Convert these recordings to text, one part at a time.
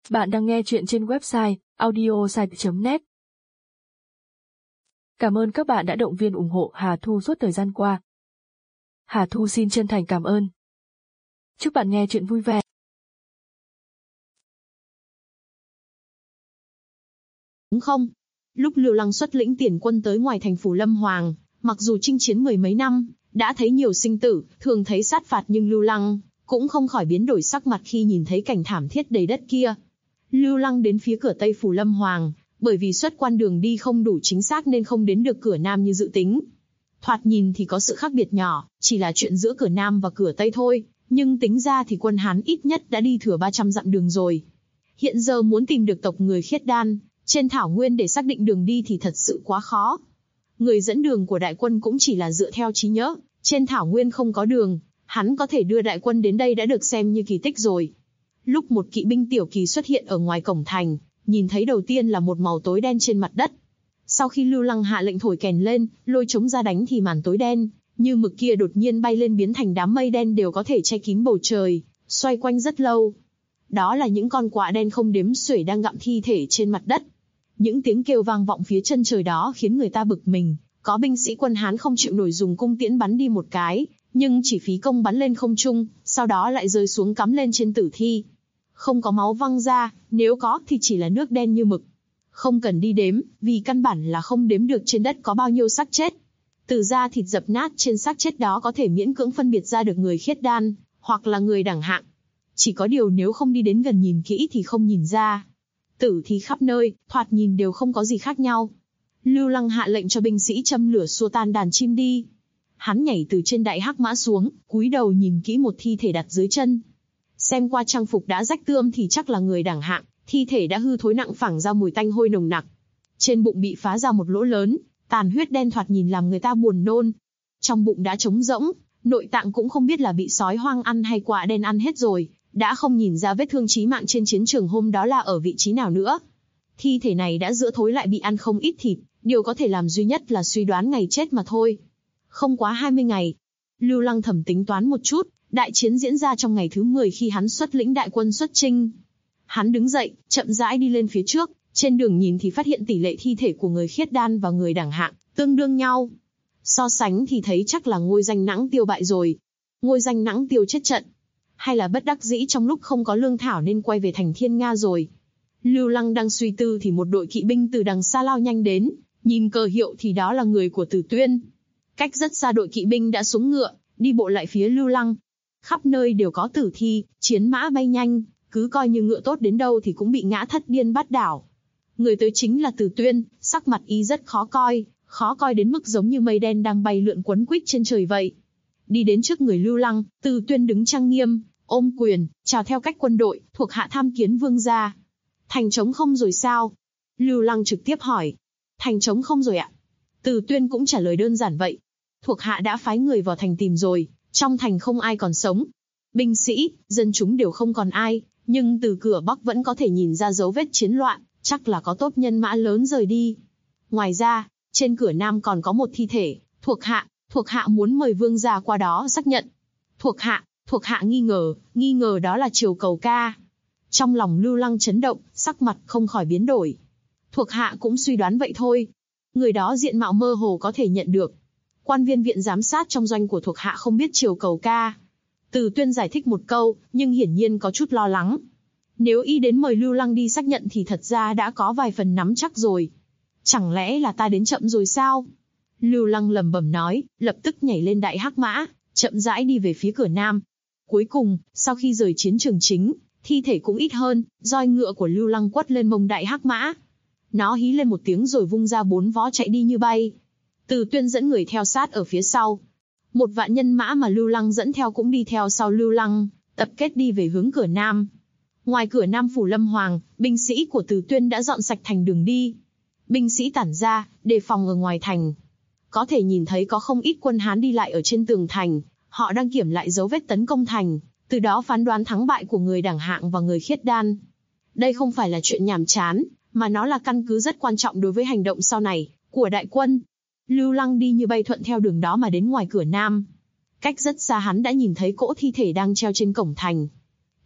Bạn đang nghe chuyện trên website audiosite.net. Cảm ơn các bạn đã động viên ủng hộ Hà Thu suốt thời gian qua. Hà Thu xin chân thành cảm ơn. Chúc bạn nghe chuyện vui vẻ. Đúng không? Lúc Lưu Lăng xuất lĩnh tiền quân tới ngoài thành phủ Lâm Hoàng, mặc dù chinh chiến mười mấy năm, đã thấy nhiều sinh tử, thường thấy sát phạt, nhưng Lưu Lăng cũng không khỏi biến đổi sắc mặt khi nhìn thấy cảnh thảm thiết đầy đất kia. Lưu Lăng đến phía cửa Tây phủ Lâm Hoàng, bởi vì xuất quan đường đi không đủ chính xác nên không đến được cửa Nam như dự tính. Thoạt nhìn thì có sự khác biệt nhỏ, chỉ là chuyện giữa cửa Nam và cửa Tây thôi, nhưng tính ra thì quân Hán ít nhất đã đi thừa 300 dặm đường rồi. Hiện giờ muốn tìm được tộc người Khiết Đan trên thảo nguyên để xác định đường đi thì thật sự quá khó. Người dẫn đường của đại quân cũng chỉ là dựa theo trí nhớ, trên thảo nguyên không có đường, hắn có thể đưa đại quân đến đây đã được xem như kỳ tích rồi. Lúc một kỵ binh tiểu kỳ xuất hiện ở ngoài cổng thành, nhìn thấy đầu tiên là một màu tối đen trên mặt đất. Sau khi Lưu Lăng hạ lệnh thổi kèn lên, lôi trống ra đánh thì màn tối đen như mực kia đột nhiên bay lên biến thành đám mây đen đều có thể che kín bầu trời, xoay quanh rất lâu. Đó là những con quạ đen không đếm xuể đang gặm thi thể trên mặt đất. Những tiếng kêu vang vọng phía chân trời đó khiến người ta bực mình. Có binh sĩ quân Hán không chịu nổi dùng cung tiễn bắn đi một cái, nhưng chỉ phí công bắn lên không trung, sau đó lại rơi xuống cắm lên trên tử thi. Không có máu văng ra, nếu có thì chỉ là nước đen như mực. Không cần đi đếm, vì căn bản là không đếm được trên đất có bao nhiêu xác chết. Từ da thịt dập nát trên xác chết đó có thể miễn cưỡng phân biệt ra được người Khiết Đan, hoặc là người đẳng hạng. Chỉ có điều nếu không đi đến gần nhìn kỹ thì không nhìn ra. Tử thi khắp nơi, thoạt nhìn đều không có gì khác nhau. Lưu Lăng hạ lệnh cho binh sĩ châm lửa xua tan đàn chim đi. Hắn nhảy từ trên đại hắc mã xuống, cúi đầu nhìn kỹ một thi thể đặt dưới chân. Xem qua trang phục đã rách tươm thì chắc là người đẳng hạng, thi thể đã hư thối nặng phẳng ra mùi tanh hôi nồng nặc. Trên bụng bị phá ra một lỗ lớn, tàn huyết đen thoạt nhìn làm người ta buồn nôn. Trong bụng đã trống rỗng, nội tạng cũng không biết là bị sói hoang ăn hay quạ đen ăn hết rồi, đã không nhìn ra vết thương chí mạng trên chiến trường hôm đó là ở vị trí nào nữa. Thi thể này đã giữa thối lại bị ăn không ít thịt, điều có thể làm duy nhất là suy đoán ngày chết mà thôi. Không quá 20 ngày. Lưu Lăng thầm tính toán một chút, đại chiến diễn ra trong ngày thứ 10 khi hắn xuất lĩnh đại quân xuất chinh. Hắn đứng dậy, chậm rãi đi lên phía trước, trên đường nhìn thì phát hiện tỷ lệ thi thể của người Khiết Đan và người đẳng hạng tương đương nhau. So sánh thì thấy chắc là Ngôi Danh Nãng Tiêu bại rồi. Ngôi Danh Nãng Tiêu chết trận. Hay là bất đắc dĩ trong lúc không có lương thảo nên quay về thành Thiên Nga rồi. Lưu Lăng đang suy tư thì một đội kỵ binh từ đằng xa lao nhanh đến, nhìn cờ hiệu thì đó là người của Tử Tuyên. Cách rất xa đội kỵ binh đã xuống ngựa, đi bộ lại phía Lưu Lăng. Khắp nơi đều có tử thi, chiến mã bay nhanh, cứ coi như ngựa tốt đến đâu thì cũng bị ngã thất điên bát đảo. Người tới chính là Tử Tuyên, sắc mặt y rất khó coi đến mức giống như mây đen đang bay lượn quấn quýt trên trời vậy. Đi đến trước người Lưu Lăng, Tử Tuyên đứng trang nghiêm, ôm quyền, chào theo cách quân đội, thuộc hạ tham kiến vương gia. Thành trống không rồi sao? Lưu Lăng trực tiếp hỏi. Thành trống không rồi ạ. Tử Tuyên cũng trả lời đơn giản vậy. Thuộc hạ đã phái người vào thành tìm rồi, trong thành không ai còn sống. Binh sĩ, dân chúng đều không còn ai, nhưng từ cửa Bắc vẫn có thể nhìn ra dấu vết chiến loạn, chắc là có tốp nhân mã lớn rời đi. Ngoài ra, trên cửa Nam còn có một thi thể, thuộc hạ muốn mời vương gia qua đó xác nhận. Thuộc hạ nghi ngờ đó là Triều Cầu Ca. Trong lòng Lưu Lăng chấn động, sắc mặt không khỏi biến đổi. Thuộc hạ cũng suy đoán vậy thôi. Người đó diện mạo mơ hồ có thể nhận được. Quan viên viện giám sát trong doanh của thuộc hạ không biết Triều Cầu Ca. Từ Tuyên giải thích một câu, nhưng hiển nhiên có chút lo lắng. Nếu y đến mời Lưu Lăng đi xác nhận thì thật ra đã có vài phần nắm chắc rồi. Chẳng lẽ là ta đến chậm rồi sao? Lưu Lăng lẩm bẩm nói, lập tức nhảy lên đại hắc mã, chậm rãi đi về phía cửa Nam. Cuối cùng, sau khi rời chiến trường chính, thi thể cũng ít hơn, roi ngựa của Lưu Lăng quất lên mông đại hắc mã. Nó hí lên một tiếng rồi vung ra 4 vó chạy đi như bay. Từ Tuyên dẫn người theo sát ở phía sau. Một vạn nhân mã mà Lưu Lăng dẫn theo cũng đi theo sau Lưu Lăng, tập kết đi về hướng cửa Nam. Ngoài cửa Nam phủ Lâm Hoàng, binh sĩ của Từ Tuyên đã dọn sạch thành đường đi. Binh sĩ tản ra, đề phòng ở ngoài thành. Có thể nhìn thấy có không ít quân Hán đi lại ở trên tường thành, họ đang kiểm lại dấu vết tấn công thành, từ đó phán đoán thắng bại của người đẳng hạng và người Khiết Đan. Đây không phải là chuyện nhàm chán, mà nó là căn cứ rất quan trọng đối với hành động sau này của đại quân. Lưu Lăng đi như bay thuận theo đường đó mà đến ngoài cửa Nam. Cách rất xa hắn đã nhìn thấy cỗ thi thể đang treo trên cổng thành.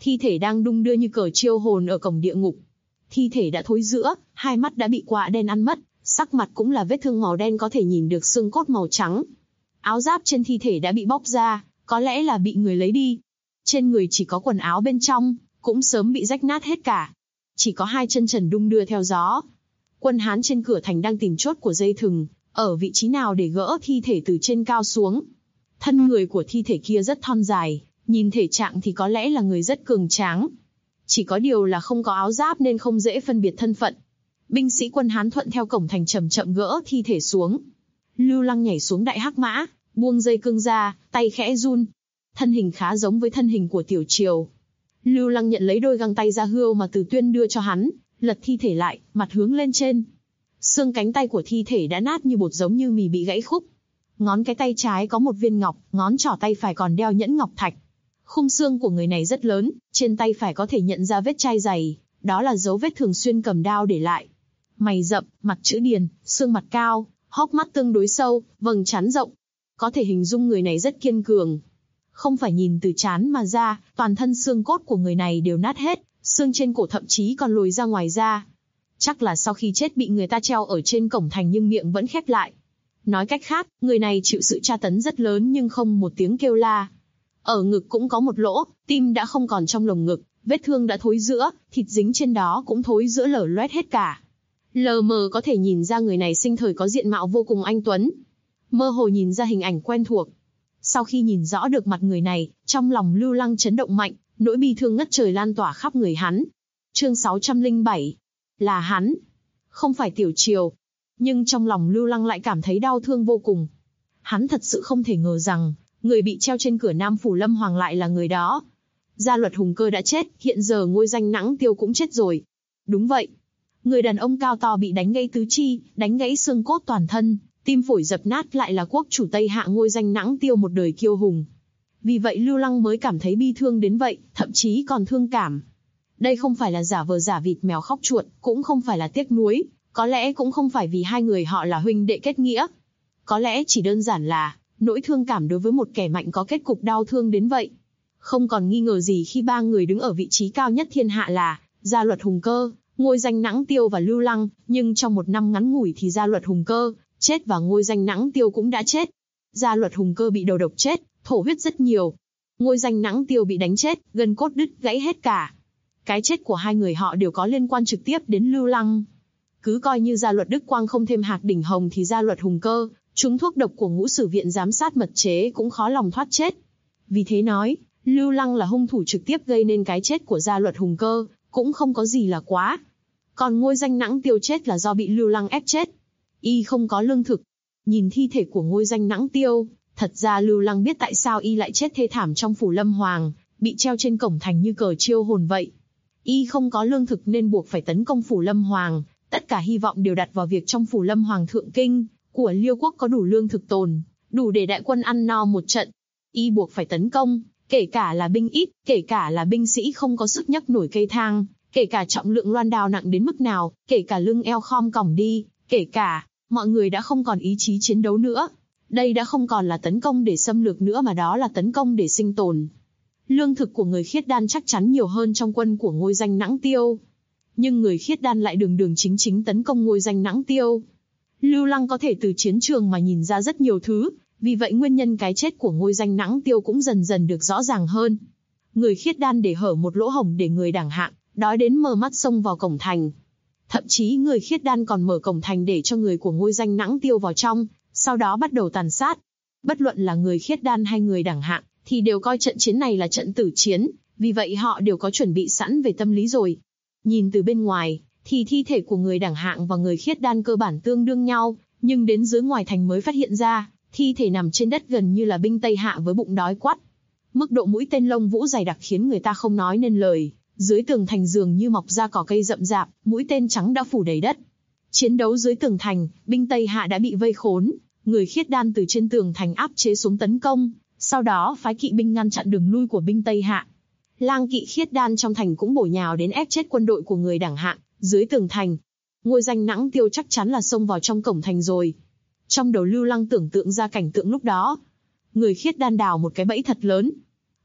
thi thể đang đung đưa như cờ chiêu hồn ở cổng địa ngục. Thi thể đã thối rữa, hai mắt đã bị quạ đen ăn mất, sắc mặt cũng là vết thương màu đen, có thể nhìn được xương cốt màu trắng. Áo giáp trên thi thể đã bị bóc ra, có lẽ là bị người lấy đi. Trên người chỉ có quần áo bên trong, cũng sớm bị rách nát hết cả. Chỉ có hai chân trần đung đưa theo gió. Quân Hán trên cửa thành đang tìm chốt của dây thừng, ở vị trí nào để gỡ thi thể từ trên cao xuống. Thân người của thi thể kia rất thon dài, nhìn thể trạng thì có lẽ là người rất cường tráng. Chỉ có điều là không có áo giáp nên không dễ phân biệt thân phận. Binh sĩ quân Hán thuận theo cổng thành chậm chậm gỡ thi thể xuống. Lưu Lăng nhảy xuống đại hắc mã, buông dây cương ra, tay khẽ run. Thân hình khá giống với thân hình của Tiểu Triều. Lưu Lăng nhận lấy đôi găng tay da hươu mà Từ Tuyên đưa cho hắn, lật thi thể lại, mặt hướng lên trên. Xương cánh tay của thi thể đã nát như bột, giống như mì bị gãy khúc. Ngón cái tay trái có một viên ngọc, ngón trỏ tay phải còn đeo nhẫn ngọc thạch. Khung xương của người này rất lớn, trên tay phải có thể nhận ra vết chai dày, đó là dấu vết thường xuyên cầm đao để lại. Mày rậm, mặt chữ điền, xương mặt cao, hốc mắt tương đối sâu, vầng trán rộng. Có thể hình dung người này rất kiên cường. Không phải nhìn từ trán mà ra, toàn thân xương cốt của người này đều nát hết, xương trên cổ thậm chí còn lồi ra ngoài da. Chắc là sau khi chết bị người ta treo ở trên cổng thành nhưng miệng vẫn khép lại. Nói cách khác, người này chịu sự tra tấn rất lớn nhưng không một tiếng kêu la. Ở ngực cũng có một lỗ, tim đã không còn trong lồng ngực, vết thương đã thối rữa, thịt dính trên đó cũng thối rữa lở loét hết cả. Lờ mờ có thể nhìn ra người này sinh thời có diện mạo vô cùng anh tuấn. Mơ hồ nhìn ra hình ảnh quen thuộc. Sau khi nhìn rõ được mặt người này, trong lòng Lưu Lăng chấn động mạnh, nỗi bi thương ngất trời lan tỏa khắp người hắn. Chương 607. Là hắn, không phải Tiểu Triều. Nhưng trong lòng Lưu Lăng lại cảm thấy đau thương vô cùng. Hắn thật sự không thể ngờ rằng, người bị treo trên cửa Nam Phủ Lâm Hoàng lại là người đó. Gia Luật Hùng Cơ đã chết, hiện giờ ngôi danh Nãng Tiêu cũng chết rồi. Đúng vậy. Người đàn ông cao to bị đánh gãy tứ chi, đánh gãy xương cốt toàn thân, tim phổi dập nát lại là quốc chủ Tây Hạ ngôi danh Nãng Tiêu một đời kiêu hùng. Vì vậy Lưu Lăng mới cảm thấy bi thương đến vậy, thậm chí còn thương cảm. Đây không phải là giả vờ giả vịt mèo khóc chuột, cũng không phải là tiếc nuối, có lẽ cũng không phải vì hai người họ là huynh đệ kết nghĩa. Có lẽ chỉ đơn giản là nỗi thương cảm đối với một kẻ mạnh có kết cục đau thương đến vậy. Không còn nghi ngờ gì khi ba người đứng ở vị trí cao nhất thiên hạ là Gia Luật Hùng Cơ, ngôi danh Nãng Tiêu và Lưu Lăng, nhưng trong một năm ngắn ngủi thì Gia Luật Hùng Cơ chết và ngôi danh Nãng Tiêu cũng đã chết. Gia Luật Hùng Cơ bị đầu độc chết, thổ huyết rất nhiều. Ngôi danh Nãng Tiêu bị đánh chết, gân cốt đứt gãy hết cả. Cái chết của hai người họ đều có liên quan trực tiếp đến Lưu Lăng. Cứ coi như Gia Luật Đức Quang không thêm hạt đỉnh hồng thì Gia Luật Hùng Cơ, trúng thuốc độc của Ngũ Sử Viện giám sát mật chế cũng khó lòng thoát chết. Vì thế nói, Lưu Lăng là hung thủ trực tiếp gây nên cái chết của Gia Luật Hùng Cơ, cũng không có gì là quá. Còn ngôi danh Nãng Tiêu chết là do bị Lưu Lăng ép chết. Y không có lương thực. Nhìn thi thể của ngôi danh Nãng Tiêu, thật ra Lưu Lăng biết tại sao y lại chết thê thảm trong Phủ Lâm Hoàng, bị treo trên cổng thành như cờ chiêu hồn vậy. Y không có lương thực nên buộc phải tấn công Phủ Lâm Hoàng, tất cả hy vọng đều đặt vào việc trong Phủ Lâm Hoàng thượng kinh của Liêu quốc có đủ lương thực tồn, đủ để đại quân ăn no một trận. Y buộc phải tấn công, kể cả là binh ít, kể cả là binh sĩ không có sức nhấc nổi cây thang, kể cả trọng lượng loan đao nặng đến mức nào, kể cả lưng eo khom còng đi, kể cả mọi người đã không còn ý chí chiến đấu nữa. Đây đã không còn là tấn công để xâm lược nữa mà đó là tấn công để sinh tồn. Lương thực của người Khiết Đan chắc chắn nhiều hơn trong quân của ngôi danh Nãng Tiêu. Nhưng người Khiết Đan lại đường đường chính chính tấn công ngôi danh Nãng Tiêu. Lưu Lăng có thể từ chiến trường mà nhìn ra rất nhiều thứ, vì vậy nguyên nhân cái chết của ngôi danh Nãng Tiêu cũng dần dần được rõ ràng hơn. Người Khiết Đan để hở một lỗ hổng để người đẳng hạng, đói đến mờ mắt xông vào cổng thành. Thậm chí người Khiết Đan còn mở cổng thành để cho người của ngôi danh Nãng Tiêu vào trong, sau đó bắt đầu tàn sát. Bất luận là người Khiết Đan hay người đẳng hạng, thì đều coi trận chiến này là trận tử chiến, vì vậy họ đều có chuẩn bị sẵn về tâm lý rồi. Nhìn từ bên ngoài, thì thi thể của người đẳng hạng và người Khiết Đan cơ bản tương đương nhau, nhưng đến dưới ngoài thành mới phát hiện ra, thi thể nằm trên đất gần như là binh Tây Hạ với bụng đói quắt. Mức độ mũi tên lông vũ dày đặc khiến người ta không nói nên lời, dưới tường thành dường như mọc ra cỏ cây rậm rạp, mũi tên trắng đã phủ đầy đất. Chiến đấu dưới tường thành, binh Tây Hạ đã bị vây khốn, người Khiết Đan từ trên tường thành áp chế xuống tấn công, sau đó phái kỵ binh ngăn chặn đường lui của binh Tây Hạ. Lang kỵ Khiết Đan trong thành cũng bổ nhào đến ép chết quân đội của người đẳng hạng dưới tường thành. Ngôi danh Nãng Tiêu chắc chắn là xông vào trong cổng thành rồi. Trong đầu Lưu Lăng tưởng tượng ra cảnh tượng lúc đó. Người Khiết Đan đào một cái bẫy thật lớn.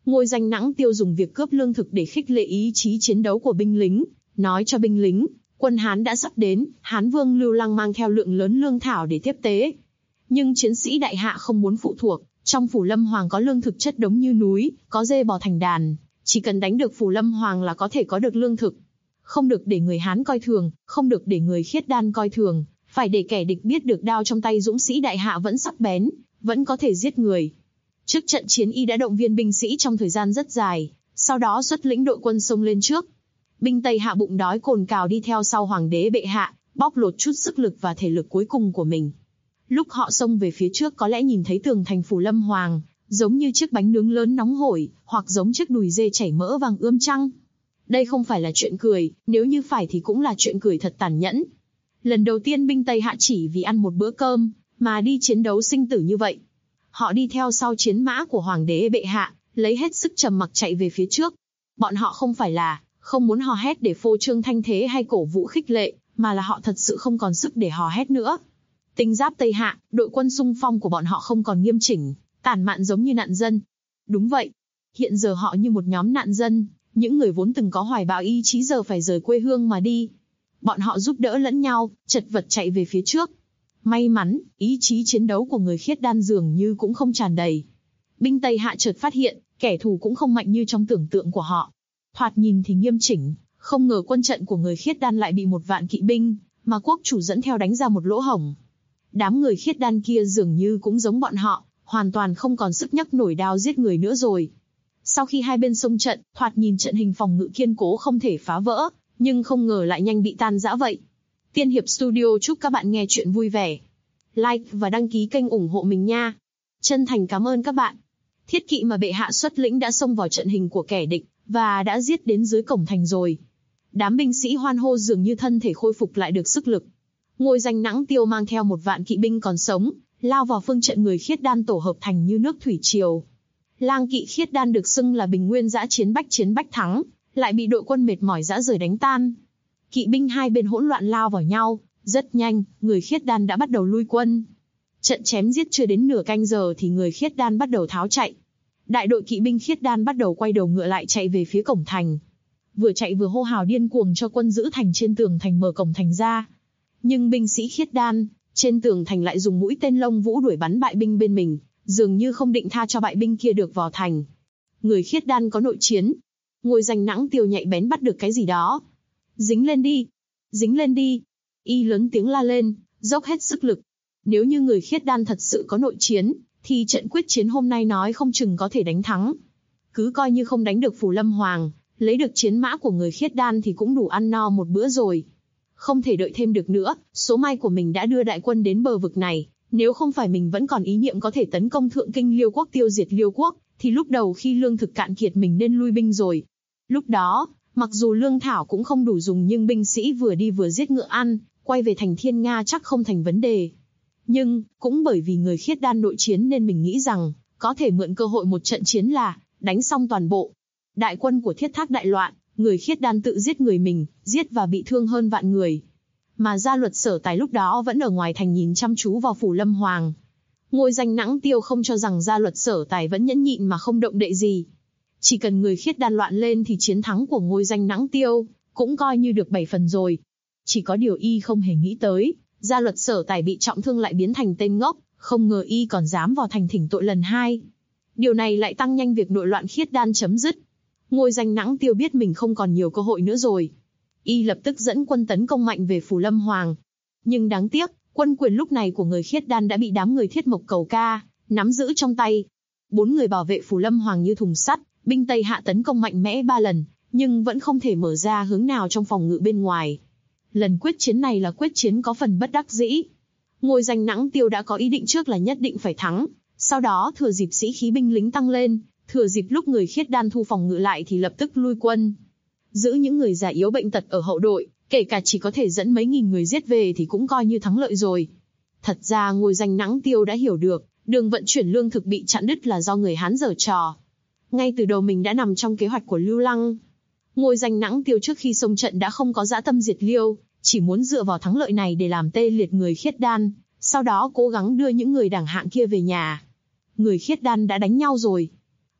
Ngôi Danh Nãng Tiêu dùng việc cướp lương thực để khích lệ ý chí chiến đấu của binh lính, nói cho binh lính, quân Hán đã sắp đến, Hán Vương Lưu Lăng mang theo lượng lớn lương thảo để tiếp tế. Nhưng chiến sĩ đại hạ không muốn phụ thuộc, trong phủ Lâm Hoàng có lương thực chất đống như núi, có dê bò thành đàn, chỉ cần đánh được phủ Lâm Hoàng là có thể có được lương thực. Không được để người Hán coi thường, không được để người khiết đan coi thường, phải để kẻ địch biết được đao trong tay dũng sĩ đại hạ vẫn sắc bén, vẫn có thể giết người. Trước trận chiến y đã động viên binh sĩ trong thời gian rất dài, sau đó xuất lĩnh đội quân xông lên trước. Binh Tây Hạ bụng đói cồn cào đi theo sau hoàng đế bệ hạ, bóc lột chút sức lực và thể lực cuối cùng của mình. Lúc họ xông về phía trước có lẽ nhìn thấy tường thành phủ Lâm Hoàng, giống như chiếc bánh nướng lớn nóng hổi, hoặc giống chiếc đùi dê chảy mỡ vàng ươm trăng. Đây không phải là chuyện cười, nếu như phải thì cũng là chuyện cười thật tàn nhẫn. Lần đầu tiên binh Tây Hạ chỉ vì ăn một bữa cơm, mà đi chiến đấu sinh tử như vậy. Họ đi theo sau chiến mã của hoàng đế bệ hạ, lấy hết sức trầm mặc chạy về phía trước. Bọn họ không phải là không muốn hò hét để phô trương thanh thế hay cổ vũ khích lệ, mà là họ thật sự không còn sức để hò hét nữa. Tinh giáp Tây Hạ, đội quân xung phong của bọn họ không còn nghiêm chỉnh, tản mạn giống như nạn dân. Đúng vậy, hiện giờ họ như một nhóm nạn dân, những người vốn từng có hoài bão ý chí giờ phải rời quê hương mà đi. Bọn họ giúp đỡ lẫn nhau, chật vật chạy về phía trước. May mắn, ý chí chiến đấu của người khiết đan dường như cũng không tràn đầy. Binh Tây Hạ chợt phát hiện, kẻ thù cũng không mạnh như trong tưởng tượng của họ. Thoạt nhìn thì nghiêm chỉnh, không ngờ quân trận của người khiết đan lại bị 1.000 kỵ binh, mà quốc chủ dẫn theo đánh ra một lỗ hổng. Đám người khiết đan kia dường như cũng giống bọn họ, hoàn toàn không còn sức nhấc nổi đao giết người nữa rồi. Sau khi hai bên xông trận, thoạt nhìn trận hình phòng ngự kiên cố không thể phá vỡ, nhưng không ngờ lại nhanh bị tan rã vậy. Tiên Hiệp Studio chúc các bạn nghe chuyện vui vẻ. Like và đăng ký kênh ủng hộ mình nha. Chân thành cảm ơn các bạn. Thiết kỵ mà bệ hạ xuất lĩnh đã xông vào trận hình của kẻ địch, và đã giết đến dưới cổng thành rồi. Đám binh sĩ hoan hô dường như thân thể khôi phục lại được sức lực. Ngôi Danh Nãng Tiêu mang theo 1.000 kỵ binh còn sống, lao vào phương trận người khiết đan tổ hợp thành như nước thủy triều. Lang kỵ khiết đan được xưng là bình nguyên dã chiến bách thắng, lại bị đội quân mệt mỏi rã rời đánh tan. Kỵ binh hai bên hỗn loạn lao vào nhau, rất nhanh, người khiết đan đã bắt đầu lui quân. Trận chém giết chưa đến nửa canh giờ thì người khiết đan bắt đầu tháo chạy. Đại đội kỵ binh khiết đan bắt đầu quay đầu ngựa lại chạy về phía cổng thành. Vừa chạy vừa hô hào điên cuồng cho quân giữ thành trên tường thành mở cổng thành ra. Nhưng binh sĩ khiết đan, trên tường thành lại dùng mũi tên lông vũ đuổi bắn bại binh bên mình, dường như không định tha cho bại binh kia được vào thành. Người khiết đan có nội chiến. Ngôi Danh Nãng Tiêu nhạy bén bắt được cái gì đó. Dính lên đi! Dính lên đi! Y lớn tiếng la lên, dốc hết sức lực. Nếu như người khiết đan thật sự có nội chiến, thì trận quyết chiến hôm nay nói không chừng có thể đánh thắng. Cứ coi như không đánh được phủ Lâm Hoàng, lấy được chiến mã của người khiết đan thì cũng đủ ăn no một bữa rồi. Không thể đợi thêm được nữa, số may của mình đã đưa đại quân đến bờ vực này. Nếu không phải mình vẫn còn ý niệm có thể tấn công Thượng Kinh Liêu Quốc tiêu diệt Liêu Quốc, thì lúc đầu khi lương thực cạn kiệt mình nên lui binh rồi. Lúc đó, mặc dù lương thảo cũng không đủ dùng nhưng binh sĩ vừa đi vừa giết ngựa ăn, quay về thành Thiên Nga chắc không thành vấn đề. Nhưng, cũng bởi vì người khiết đan nội chiến nên mình nghĩ rằng, có thể mượn cơ hội một trận chiến là, đánh xong toàn bộ. Đại quân của Thiết Thác đại loạn, người khiết đan tự giết người mình, giết và bị thương hơn vạn người. Mà Gia Luật Sở Tài lúc đó vẫn ở ngoài thành nhìn chăm chú vào phủ Lâm Hoàng. Ngôi Danh Nãng Tiêu không cho rằng Gia Luật Sở Tài vẫn nhẫn nhịn mà không động đậy gì. Chỉ cần người khiết đan loạn lên thì chiến thắng của Ngôi Danh Nãng Tiêu cũng coi như được 7 phần rồi. Chỉ có điều y không hề nghĩ tới, Gia Luật Sở Tài bị trọng thương lại biến thành tên ngốc, không ngờ y còn dám vào thành thỉnh tội lần 2. Điều này lại tăng nhanh việc nội loạn khiết đan chấm dứt. Ngôi Danh Nãng Tiêu biết mình không còn nhiều cơ hội nữa rồi. Y lập tức dẫn quân tấn công mạnh về phủ Lâm Hoàng. Nhưng đáng tiếc, quân quyền lúc này của người khiết đan đã bị đám người Thiết Mộc Cầu Ca nắm giữ trong tay. 4 người bảo vệ phủ Lâm Hoàng như thùng sắt, binh Tây Hạ tấn công mạnh mẽ 3 lần, nhưng vẫn không thể mở ra hướng nào trong phòng ngự bên ngoài. Lần quyết chiến này là quyết chiến có phần bất đắc dĩ. Ngôi Danh Nãng Tiêu đã có ý định trước là nhất định phải thắng, sau đó thừa dịp sĩ khí binh lính tăng lên, thừa dịp lúc người khiết đan thu phòng ngự lại thì lập tức lui quân. Giữ những người già yếu bệnh tật ở hậu đội, kể cả chỉ có thể dẫn mấy nghìn người giết về thì cũng coi như thắng lợi rồi. Thật ra Ngôi Danh Nãng Tiêu đã hiểu được, đường vận chuyển lương thực bị chặn đứt là do người Hán giở trò. Ngay từ đầu mình đã nằm trong kế hoạch của Lưu Lăng. Ngôi Danh Nãng Tiêu trước khi xông trận đã không có dã tâm diệt Liêu, chỉ muốn dựa vào thắng lợi này để làm tê liệt người khiết đan, sau đó cố gắng đưa những người đẳng hạng kia về nhà. Người khiết đan đã đánh nhau rồi.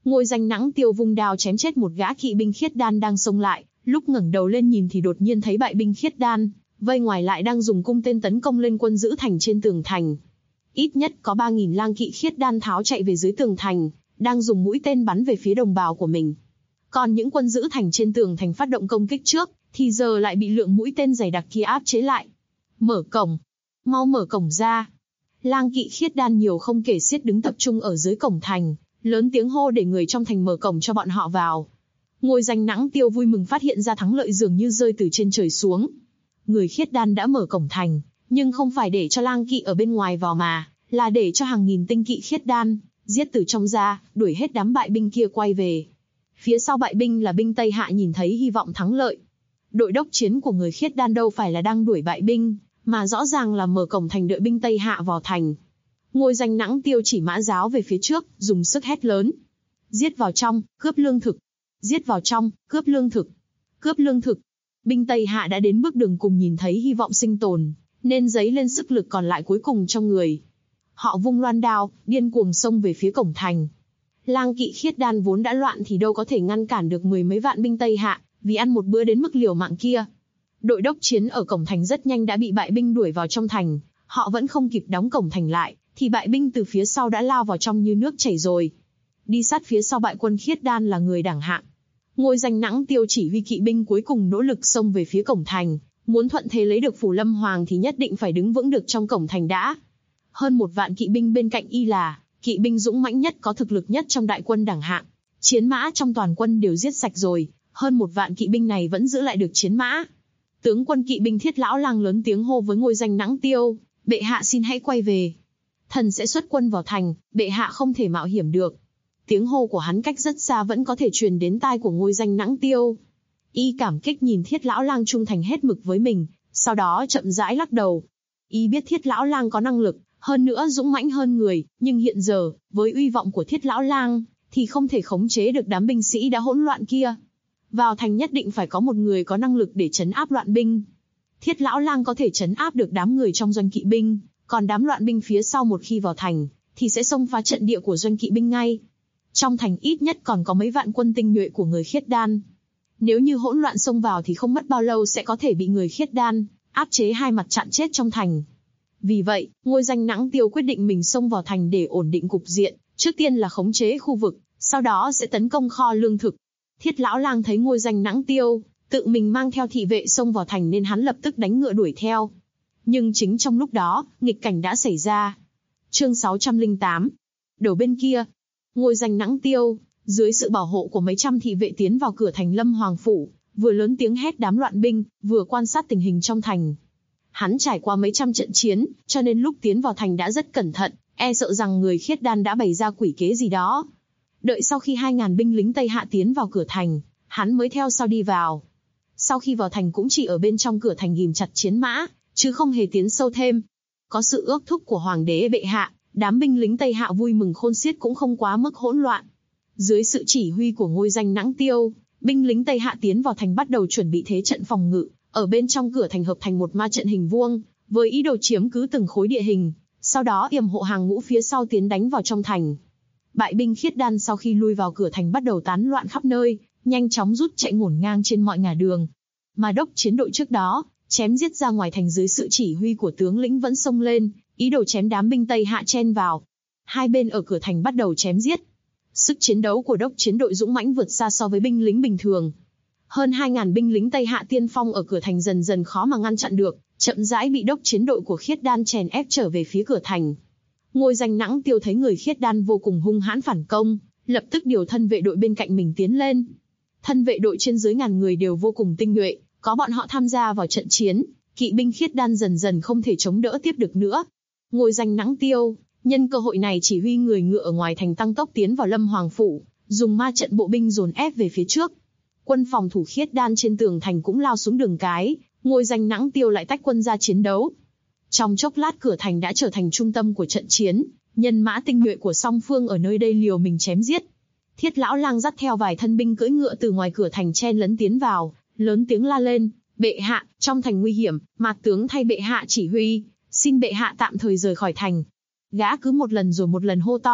Ngôi Danh Nãng Tiêu vung đao chém chết một gã kỵ binh khiết đan đang xông lại, lúc ngẩng đầu lên nhìn thì đột nhiên thấy bại binh khiết đan, vây ngoài lại đang dùng cung tên tấn công lên quân giữ thành trên tường thành. Ít nhất có 3.000 lang kỵ khiết đan tháo chạy về dưới tường thành, đang dùng mũi tên bắn về phía đồng bào của mình. Còn những quân giữ thành trên tường thành phát động công kích trước, thì giờ lại bị lượng mũi tên dày đặc kia áp chế lại. Mở cổng! Mau mở cổng ra! Lang kỵ khiết đan nhiều không kể xiết đứng tập trung ở dưới cổng thành, lớn tiếng hô để người trong thành mở cổng cho bọn họ vào. Ngôi Danh Nãng Tiêu vui mừng phát hiện ra thắng lợi dường như rơi từ trên trời xuống. Người khiết đan đã mở cổng thành, nhưng không phải để cho lang kỵ ở bên ngoài vào mà, là để cho hàng nghìn tinh kỵ khiết đan giết từ trong ra, đuổi hết đám bại binh kia quay về. Phía sau bại binh là binh Tây Hạ nhìn thấy hy vọng thắng lợi. Đội đốc chiến của người khiết đan đâu phải là đang đuổi bại binh, mà rõ ràng là mở cổng thành đợi binh Tây Hạ vào thành. Ngôi Danh Nãng Tiêu chỉ mã giáo về phía trước, dùng sức hét lớn. Giết vào trong, cướp lương thực. Giết vào trong, cướp lương thực. Cướp lương thực. Binh Tây Hạ đã đến bước đường cùng nhìn thấy hy vọng sinh tồn, nên dấy lên sức lực còn lại cuối cùng trong người. Họ vung loan đao, điên cuồng xông về phía cổng thành. Lang kỵ khiết đan vốn đã loạn thì đâu có thể ngăn cản được 10 mấy vạn binh Tây Hạ, vì ăn một bữa đến mức liều mạng kia. Đội đốc chiến ở cổng thành rất nhanh đã bị bại binh đuổi vào trong thành, họ vẫn không kịp đóng cổng thành lại, thì bại binh từ phía sau đã lao vào trong như nước chảy rồi. Đi sát phía sau bại quân khiết đan là người đẳng hạng. Ngôi Danh Nãng Tiêu chỉ huy kỵ binh cuối cùng nỗ lực xông về phía cổng thành, muốn thuận thế lấy được phủ Lâm Hoàng thì nhất định phải đứng vững được trong cổng thành đã. Hơn 1 vạn kỵ binh bên cạnh y là kỵ binh dũng mãnh nhất có thực lực nhất trong đại quân đẳng hạng. Chiến mã trong toàn quân đều giết sạch rồi, hơn 1 vạn kỵ binh này vẫn giữ lại được chiến mã. Tướng quân kỵ binh Thiết Lão Lang lớn tiếng hô với Ngôi Danh Nãng Tiêu, bệ hạ xin hãy quay về. Thần sẽ xuất quân vào thành, bệ hạ không thể mạo hiểm được. Tiếng hô của hắn cách rất xa vẫn có thể truyền đến tai của Ngôi Danh Nãng Tiêu. Y cảm kích nhìn Thiết Lão Lang trung thành hết mực với mình, sau đó chậm rãi lắc đầu. Y biết Thiết Lão Lang có năng lực, hơn nữa dũng mãnh hơn người, nhưng hiện giờ, với uy vọng của Thiết Lão Lang, thì không thể khống chế được đám binh sĩ đã hỗn loạn kia. Vào thành nhất định phải có một người có năng lực để trấn áp loạn binh. Thiết Lão Lang có thể trấn áp được đám người trong doanh kỵ binh, còn đám loạn binh phía sau một khi vào thành, thì sẽ xông phá trận địa của doanh kỵ binh ngay. Trong thành ít nhất còn có mấy vạn quân tinh nhuệ của người khiết đan. Nếu như hỗn loạn xông vào thì không mất bao lâu sẽ có thể bị người khiết đan áp chế hai mặt chặn chết trong thành. Vì vậy, Ngôi Danh Nãng Tiêu quyết định mình xông vào thành để ổn định cục diện, trước tiên là khống chế khu vực, sau đó sẽ tấn công kho lương thực. Thiết Lão Lang thấy Ngôi Danh Nãng Tiêu tự mình mang theo thị vệ xông vào thành nên hắn lập tức đánh ngựa đuổi theo. Nhưng chính trong lúc đó, nghịch cảnh đã xảy ra. Chương 608. Đầu bên kia, Ngôi Danh Nãng Tiêu, dưới sự bảo hộ của mấy trăm thị vệ tiến vào cửa thành Lâm Hoàng phủ, vừa lớn tiếng hét đám loạn binh, vừa quan sát tình hình trong thành. Hắn trải qua mấy trăm trận chiến, cho nên lúc tiến vào thành đã rất cẩn thận, e sợ rằng người khiết đan đã bày ra quỷ kế gì đó. Đợi sau khi 2.000 binh lính Tây Hạ tiến vào cửa thành, hắn mới theo sau đi vào. Sau khi vào thành cũng chỉ ở bên trong cửa thành ghìm chặt chiến mã, chứ không hề tiến sâu thêm. Có sự ước thúc của Hoàng đế bệ hạ, đám binh lính Tây Hạ vui mừng khôn xiết cũng không quá mức hỗn loạn. Dưới sự chỉ huy của Ngôi Danh Nãng Tiêu, binh lính Tây Hạ tiến vào thành bắt đầu chuẩn bị thế trận phòng ngự, ở bên trong cửa thành hợp thành một ma trận hình vuông, với ý đồ chiếm cứ từng khối địa hình, sau đó yểm hộ hàng ngũ phía sau tiến đánh vào trong thành. Bại binh khiết đan sau khi lui vào cửa thành bắt đầu tán loạn khắp nơi, nhanh chóng rút chạy ngổn ngang trên mọi ngả đường. Mà đốc chiến đội trước đó, chém giết ra ngoài thành dưới sự chỉ huy của tướng lĩnh vẫn xông lên, ý đồ chém đám binh Tây Hạ chen vào. Hai bên ở cửa thành bắt đầu chém giết. Sức chiến đấu của đốc chiến đội dũng mãnh vượt xa so với binh lính bình thường. Hơn 2.000 binh lính Tây Hạ tiên phong ở cửa thành dần dần khó mà ngăn chặn được, chậm rãi bị đốc chiến đội của khiết đan chèn ép trở về phía cửa thành. Ngôi Danh Nãng Tiêu thấy người khiết đan vô cùng hung hãn phản công, lập tức điều thân vệ đội bên cạnh mình tiến lên. Thân vệ đội trên dưới ngàn người đều vô cùng tinh nhuệ, có bọn họ tham gia vào trận chiến, kỵ binh khiết đan dần dần không thể chống đỡ tiếp được nữa. Ngôi Danh Nãng Tiêu nhân cơ hội này chỉ huy người ngựa ở ngoài thành tăng tốc tiến vào Lâm Hoàng phủ, dùng ma trận bộ binh dồn ép về phía trước. Quân phòng thủ khiết đan trên tường thành cũng lao xuống đường cái, Ngôi Danh Nãng Tiêu lại tách quân ra chiến đấu. Trong chốc lát cửa thành đã trở thành trung tâm của trận chiến, nhân mã tinh nhuệ của song phương ở nơi đây liều mình chém giết. Thiết Lão Lang dắt theo vài thân binh cưỡi ngựa từ ngoài cửa thành chen lấn tiến vào, lớn tiếng la lên, bệ hạ, trong thành nguy hiểm, Mạc tướng thay bệ hạ chỉ huy, xin bệ hạ tạm thời rời khỏi thành. Gã cứ một lần rồi một lần hô to,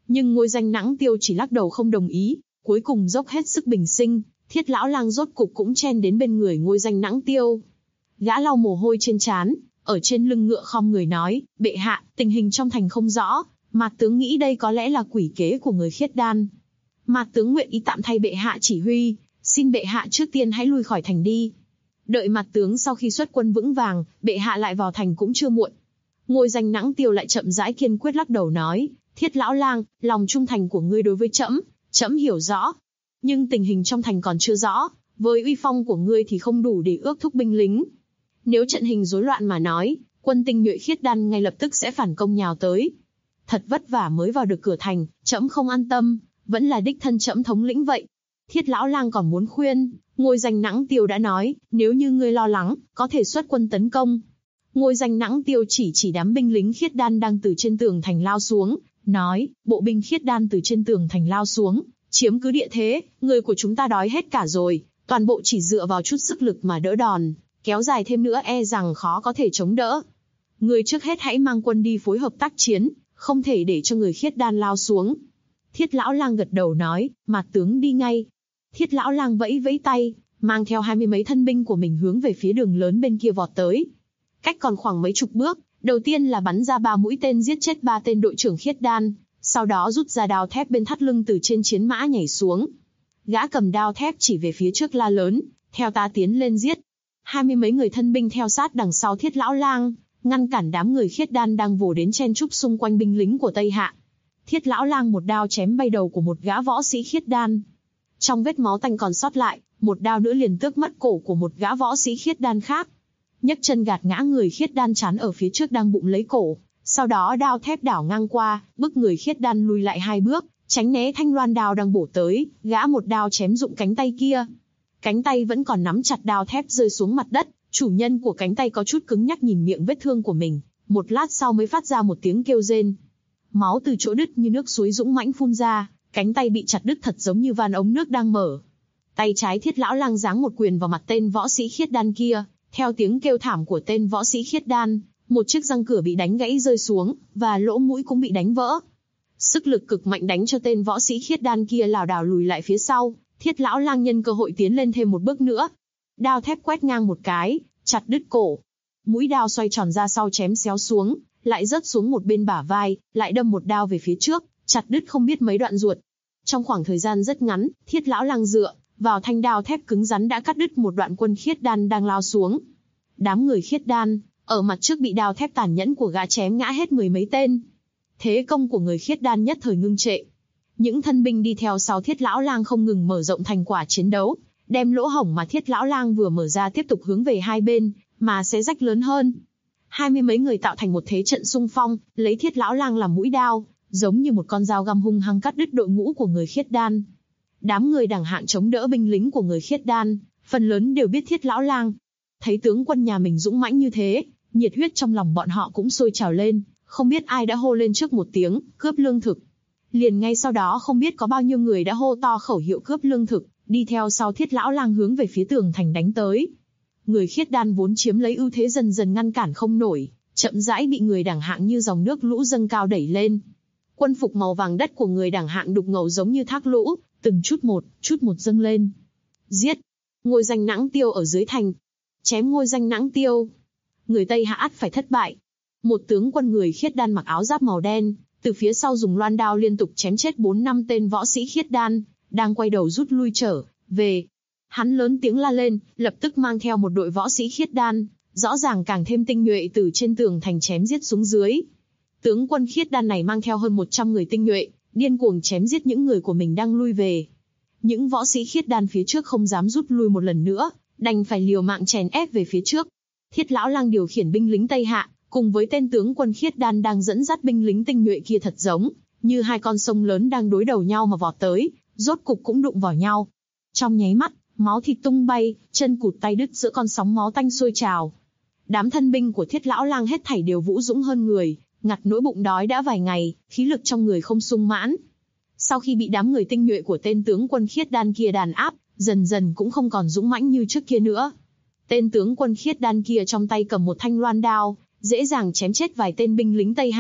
Nhưng Ngôi Danh Nãng Tiêu chỉ lắc đầu không đồng ý, cuối cùng dốc hết sức bình sinh, Thiết Lão Lang rốt cục cũng chen đến bên người Ngôi Danh Nãng Tiêu. Gã lau mồ hôi trên trán, ở trên lưng ngựa khom người nói, bệ hạ, tình hình trong thành không rõ, Mạt tướng nghĩ đây có lẽ là quỷ kế của người khiết đan. Mạt tướng nguyện ý tạm thay bệ hạ chỉ huy, xin bệ hạ trước tiên hãy lui khỏi thành đi. Đợi Mạt tướng sau khi xuất quân vững vàng, bệ hạ lại vào thành cũng chưa muộn. Ngôi Danh Nãng Tiêu lại chậm rãi kiên quyết lắc đầu nói, Thiết Lão Lang, lòng trung thành của ngươi đối với trẫm hiểu rõ. Nhưng tình hình trong thành còn chưa rõ, với uy phong của ngươi thì không đủ để ước thúc binh lính. Nếu trận hình rối loạn mà nói, quân tinh nhuệ khiết đan ngay lập tức sẽ phản công nhào tới. Thật vất vả mới vào được cửa thành, trẫm không an tâm, vẫn là đích thân trẫm thống lĩnh vậy. Thiết Lão Lang còn muốn khuyên, Ngôi Danh Nãng Tiêu đã nói, nếu như ngươi lo lắng, có thể xuất quân tấn công. Ngôi Danh Nãng Tiêu chỉ đám binh lính khiết đan đang từ trên tường thành lao xuống, nói, bộ binh khiết đan từ trên tường thành lao xuống, chiếm cứ địa thế, người của chúng ta đói hết cả rồi, toàn bộ chỉ dựa vào chút sức lực mà đỡ đòn, kéo dài thêm nữa e rằng khó có thể chống đỡ. Người trước hết hãy mang quân đi phối hợp tác chiến, không thể để cho người khiết đan lao xuống. Thiết Lão Lang gật đầu nói, Mạt tướng đi ngay. Thiết Lão Lang vẫy vẫy tay, mang theo 20 mấy thân binh của mình hướng về phía đường lớn bên kia vọt tới. Cách còn khoảng mấy chục bước, đầu tiên là bắn ra 3 mũi tên giết chết 3 tên đội trưởng khiết đan, sau đó rút ra đao thép bên thắt lưng từ trên chiến mã nhảy xuống. Gã cầm đao thép chỉ về phía trước la lớn, theo ta tiến lên giết. 20 mấy người thân binh theo sát đằng sau Thiết Lão Lang, ngăn cản đám người khiết đan đang vồ đến chen chúc xung quanh binh lính của Tây Hạ. Thiết Lão Lang một đao chém bay đầu của một gã võ sĩ khiết đan. Trong vết máu tanh còn sót lại, một đao nữa liền tước mất cổ của một gã võ sĩ khiết đan khác. Nhấc chân gạt ngã người khiết đan chắn ở phía trước đang bụng lấy cổ, sau đó đao thép đảo ngang qua, bức người khiết đan lùi lại 2 bước, tránh né thanh loan đao đang bổ tới, gã một đao chém rụng cánh tay kia. Cánh tay vẫn còn nắm chặt đao thép rơi xuống mặt đất, chủ nhân của cánh tay có chút cứng nhắc nhìn miệng vết thương của mình, một lát sau mới phát ra một tiếng kêu rên. Máu từ chỗ đứt như nước suối dũng mãnh phun ra, cánh tay bị chặt đứt thật giống như van ống nước đang mở. Tay trái Thiết Lão Lang giáng một quyền vào mặt tên võ sĩ khiết đan kia, theo tiếng kêu thảm của tên võ sĩ khiết đan, một chiếc răng cửa bị đánh gãy rơi xuống, và lỗ mũi cũng bị đánh vỡ. Sức lực cực mạnh đánh cho tên võ sĩ khiết đan kia lảo đảo lùi lại phía sau, Thiết Lão Lang nhân cơ hội tiến lên thêm một bước nữa. Đao thép quét ngang một cái, chặt đứt cổ. Mũi đao xoay tròn ra sau chém xéo xuống, lại rớt xuống một bên bả vai, lại đâm một đao về phía trước, chặt đứt không biết mấy đoạn ruột. Trong khoảng thời gian rất ngắn, Thiết Lão Lang dựa vào thanh đao thép cứng rắn đã cắt đứt một đoạn quân khiết đan đang lao xuống. Đám người khiết đan ở mặt trước bị đao thép tàn nhẫn của gã chém ngã hết 10 mấy tên. Thế công của người khiết đan nhất thời ngưng trệ. Những thân binh đi theo sau Thiết Lão Lang không ngừng mở rộng thành quả chiến đấu, đem lỗ hổng mà Thiết Lão Lang vừa mở ra tiếp tục hướng về hai bên, mà xé rách lớn hơn. 20 mấy người tạo thành một thế trận xung phong, lấy Thiết Lão Lang làm mũi đao, giống như một con dao găm hung hăng cắt đứt đội ngũ của người khiết đan. Đám người đẳng hạng chống đỡ binh lính của người khiết đan, phần lớn đều biết Thiết Lão Lang. Thấy tướng quân nhà mình dũng mãnh như thế, nhiệt huyết trong lòng bọn họ cũng sôi trào lên, không biết ai đã hô lên trước một tiếng, cướp lương thực. Liền ngay sau đó không biết có bao nhiêu người đã hô to khẩu hiệu cướp lương thực, đi theo sau Thiết Lão Lang hướng về phía tường thành đánh tới. Người khiết đan vốn chiếm lấy ưu thế dần dần ngăn cản không nổi, chậm rãi bị người đẳng hạng như dòng nước lũ dâng cao đẩy lên. Quân phục màu vàng đất của người đẳng hạng đục ngầu giống như thác lũ, từng chút một dâng lên. Giết! Ngôi Danh Nãng Tiêu ở dưới thành. Chém Ngôi Danh Nãng Tiêu. Người Tây Hạ ắt phải thất bại. Một tướng quân người khiết đan mặc áo giáp màu đen, từ phía sau dùng loan đao liên tục chém chết 4-5 tên võ sĩ khiết đan, đang quay đầu rút lui trở về. Hắn lớn tiếng la lên, lập tức mang theo một đội võ sĩ khiết đan, rõ ràng càng thêm tinh nhuệ từ trên tường thành chém giết xuống dưới. Tướng quân khiết đan này mang theo hơn 100 người tinh nhuệ, điên cuồng chém giết những người của mình đang lui về. Những võ sĩ khiết đan phía trước không dám rút lui một lần nữa, đành phải liều mạng chèn ép về phía trước. Thiết Lão Lang điều khiển binh lính Tây Hạ, cùng với tên tướng quân khiết đan đang dẫn dắt binh lính tinh nhuệ kia thật giống như hai con sông lớn đang đối đầu nhau mà vọt tới, rốt cục cũng đụng vào nhau. Trong nháy mắt, máu thịt tung bay, chân cụt tay đứt giữa con sóng máu tanh sôi trào. Đám thân binh của Thiết Lão Lang hết thảy đều vũ dũng hơn người, ngặt nỗi bụng đói đã vài ngày, khí lực trong người không sung mãn. Sau khi bị đám người tinh nhuệ của tên tướng quân khiết đan kia đàn áp, dần dần cũng không còn dũng mãnh như trước kia nữa. Tên tướng quân khiết đan kia trong tay cầm một thanh loan đao, dễ dàng chém chết vài tên binh lính Tây Hạ.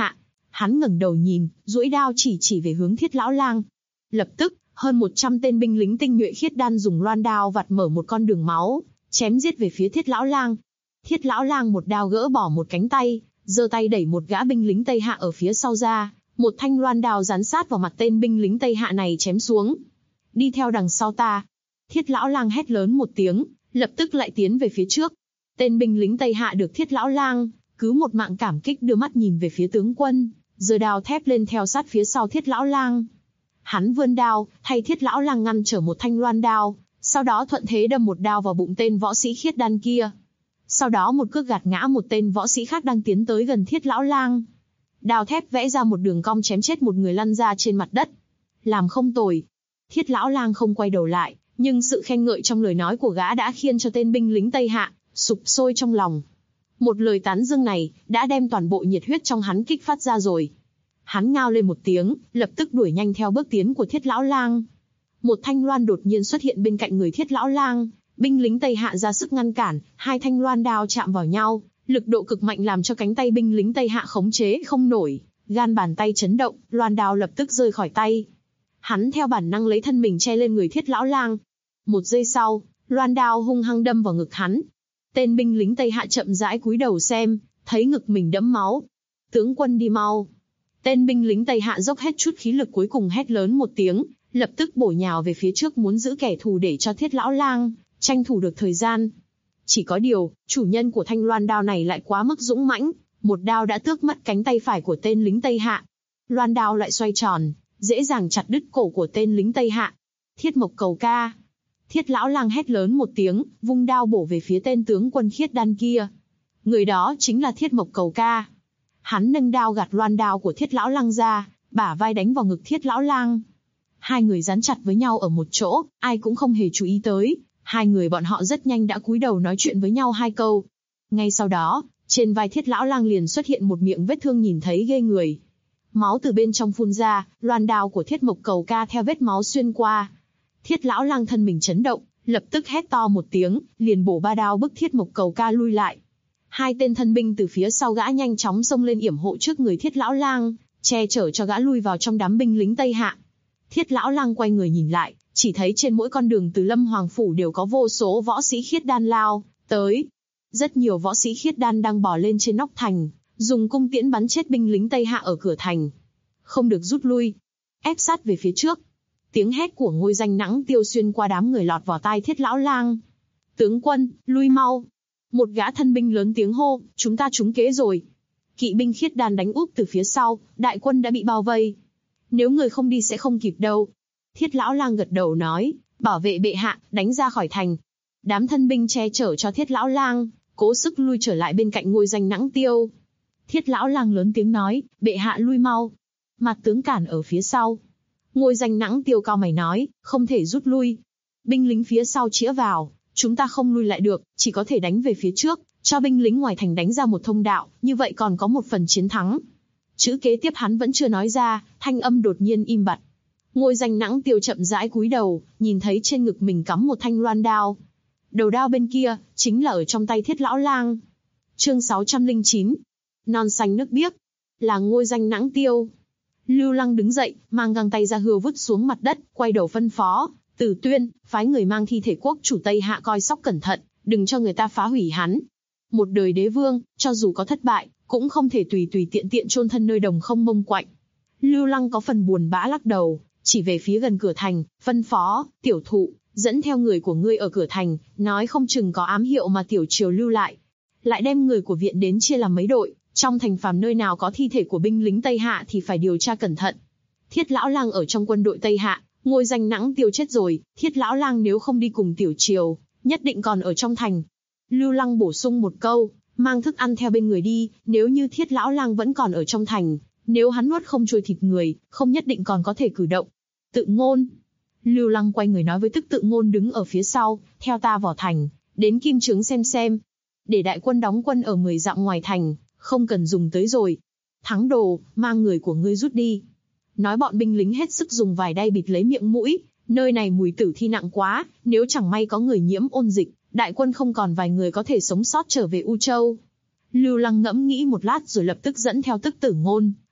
Hắn ngẩng đầu nhìn, duỗi đao chỉ về hướng Thiết Lão Lang. Lập tức, hơn 100 tên binh lính tinh nhuệ khiết đan dùng loan đao vặt mở một con đường máu, chém giết về phía Thiết Lão Lang. Thiết Lão Lang một đao gỡ bỏ một cánh tay, giơ tay đẩy một gã binh lính Tây Hạ ở phía sau ra, một thanh loan đao dán sát vào mặt tên binh lính Tây Hạ này chém xuống. Đi theo đằng sau ta. Thiết Lão Lang hét lớn một tiếng, lập tức lại tiến về phía trước. Tên binh lính Tây Hạ được Thiết Lão Lang cứu một mạng cảm kích đưa mắt nhìn về phía tướng quân, giơ đao thép lên theo sát phía sau Thiết Lão Lang. Hắn vươn đao, thay Thiết Lão Lang ngăn trở một thanh loan đao, sau đó thuận thế đâm một đao vào bụng tên võ sĩ khiết đan kia. Sau đó một cước gạt ngã một tên võ sĩ khác đang tiến tới gần Thiết Lão Lang. Đao thép vẽ ra một đường cong chém chết một người lăn ra trên mặt đất. Làm không tồi. Thiết Lão Lang không quay đầu lại, nhưng sự khen ngợi trong lời nói của gã đã khiến cho tên binh lính Tây Hạ sục sôi trong lòng. Một lời tán dương này đã đem toàn bộ nhiệt huyết trong hắn kích phát ra rồi. Hắn ngao lên một tiếng, lập tức đuổi nhanh theo bước tiến của Thiết Lão Lang. Một thanh loan đột nhiên xuất hiện bên cạnh người Thiết Lão Lang, binh lính Tây Hạ ra sức ngăn cản, hai thanh loan đao chạm vào nhau, lực độ cực mạnh làm cho cánh tay binh lính Tây Hạ khống chế không nổi, gan bàn tay chấn động, loan đao lập tức rơi khỏi tay. Hắn theo bản năng lấy thân mình che lên người Thiết Lão Lang. Một giây sau, loan đao hung hăng đâm vào ngực hắn. Tên binh lính Tây Hạ chậm rãi cúi đầu xem, thấy ngực mình đẫm máu. Tướng quân đi mau. Tên binh lính Tây Hạ dốc hết chút khí lực cuối cùng hét lớn một tiếng, lập tức bổ nhào về phía trước muốn giữ kẻ thù để cho Thiết Lão Lang tranh thủ được thời gian. Chỉ có điều, chủ nhân của thanh loan đao này lại quá mức dũng mãnh, một đao đã tước mất cánh tay phải của tên lính Tây Hạ. Loan đao lại xoay tròn, dễ dàng chặt đứt cổ của tên lính Tây Hạ. Thiết Mộc Cầu Ca. Thiết Lão Lang hét lớn một tiếng, vung đao bổ về phía tên tướng quân khiết đan kia. Người đó chính là Thiết Mộc Cầu Ca. Hắn nâng đao gạt loan đao của Thiết Lão Lang ra, bả vai đánh vào ngực Thiết Lão Lang. Hai người dán chặt với nhau ở một chỗ, ai cũng không hề chú ý tới. Hai người bọn họ rất nhanh đã cúi đầu nói chuyện với nhau hai câu. Ngay sau đó, trên vai Thiết Lão Lang liền xuất hiện một miệng vết thương nhìn thấy ghê người. Máu từ bên trong phun ra, loan đao của Thiết Mộc Cầu Ca theo vết máu xuyên qua. Thiết Lão Lang thân mình chấn động, lập tức hét to một tiếng, liền bổ ba đao bức Thiết Mộc Cầu Ca lui lại. Hai tên thân binh từ phía sau gã nhanh chóng xông lên yểm hộ trước người Thiết Lão Lang, che chở cho gã lui vào trong đám binh lính Tây Hạ. Thiết Lão Lang quay người nhìn lại, chỉ thấy trên mỗi con đường từ Lâm Hoàng phủ đều có vô số võ sĩ khiết đan lao tới. Rất nhiều võ sĩ khiết đan đang bò lên trên nóc thành, dùng cung tiễn bắn chết binh lính Tây Hạ ở cửa thành. Không được rút lui, ép sát về phía trước. Tiếng hét của Ngôi Danh Nắng Tiêu xuyên qua đám người lọt vào tai Thiết Lão Lang. Tướng quân, lui mau. Một gã thân binh lớn tiếng hô, chúng ta trúng kế rồi. Kỵ binh khiết đan đánh úp từ phía sau, đại quân đã bị bao vây. Nếu người không đi sẽ không kịp đâu. Thiết Lão Lang gật đầu nói, bảo vệ bệ hạ, đánh ra khỏi thành. Đám thân binh che chở cho Thiết Lão Lang, cố sức lui trở lại bên cạnh Ngôi Danh Nắng Tiêu. Thiết Lão Lang lớn tiếng nói, bệ hạ lui mau. Mặt tướng cản ở phía sau. Ngôi Danh Nắng Tiêu cao mày nói, không thể rút lui. Binh lính phía sau chĩa vào, chúng ta không lui lại được, chỉ có thể đánh về phía trước, cho binh lính ngoài thành đánh ra một thông đạo, như vậy còn có một phần chiến thắng. Chữ kế tiếp hắn vẫn chưa nói ra, thanh âm đột nhiên im bặt. Ngôi Danh Nắng Tiêu chậm rãi cúi đầu, nhìn thấy trên ngực mình cắm một thanh loan đao. Đầu đao bên kia, chính là ở trong tay Thiết Lão Lang. Chương 609. Non xanh nước biếc. Là Ngôi Danh Nắng Tiêu. Lưu Lăng đứng dậy, mang găng tay ra hừa vứt xuống mặt đất, quay đầu phân phó, Tử Tuyên, phái người mang thi thể quốc chủ Tây Hạ coi sóc cẩn thận, đừng cho người ta phá hủy hắn. Một đời đế vương, cho dù có thất bại, cũng không thể tùy tùy tiện tiện chôn thân nơi đồng không mông quạnh. Lưu Lăng có phần buồn bã lắc đầu, chỉ về phía gần cửa thành, phân phó, Tiểu Thụ, dẫn theo người của ngươi ở cửa thành, nói không chừng có ám hiệu mà Tiểu Triều lưu lại. Lại đem người của viện đến chia làm mấy đội, trong thành phàm nơi nào có thi thể của binh lính Tây Hạ thì phải điều tra cẩn thận. Thiết Lão Lang ở trong quân đội Tây Hạ, Ngôi Danh Nắng Tiêu chết rồi, Thiết Lão Lang nếu không đi cùng Tiểu Triều, nhất định còn ở trong thành. Lưu Lăng bổ sung một câu, mang thức ăn theo bên người đi, nếu như Thiết Lão Lang vẫn còn ở trong thành, nếu hắn nuốt không trôi thịt người, không nhất định còn có thể cử động. Tự Ngôn. Lưu Lăng quay người nói với Tức Tự Ngôn đứng ở phía sau, theo ta vào thành, đến Kim Trướng xem. Để đại quân đóng quân ở 10 dặm ngoài thành, không cần dùng tới rồi. Thắng đồ, mang người của ngươi rút đi. Nói bọn binh lính hết sức dùng vải đay bịt lấy miệng mũi, nơi này mùi tử thi nặng quá, nếu chẳng may có người nhiễm ôn dịch, đại quân không còn vài người có thể sống sót trở về U Châu. Lưu Lăng ngẫm nghĩ một lát rồi lập tức dẫn theo Tức Tử Ngôn,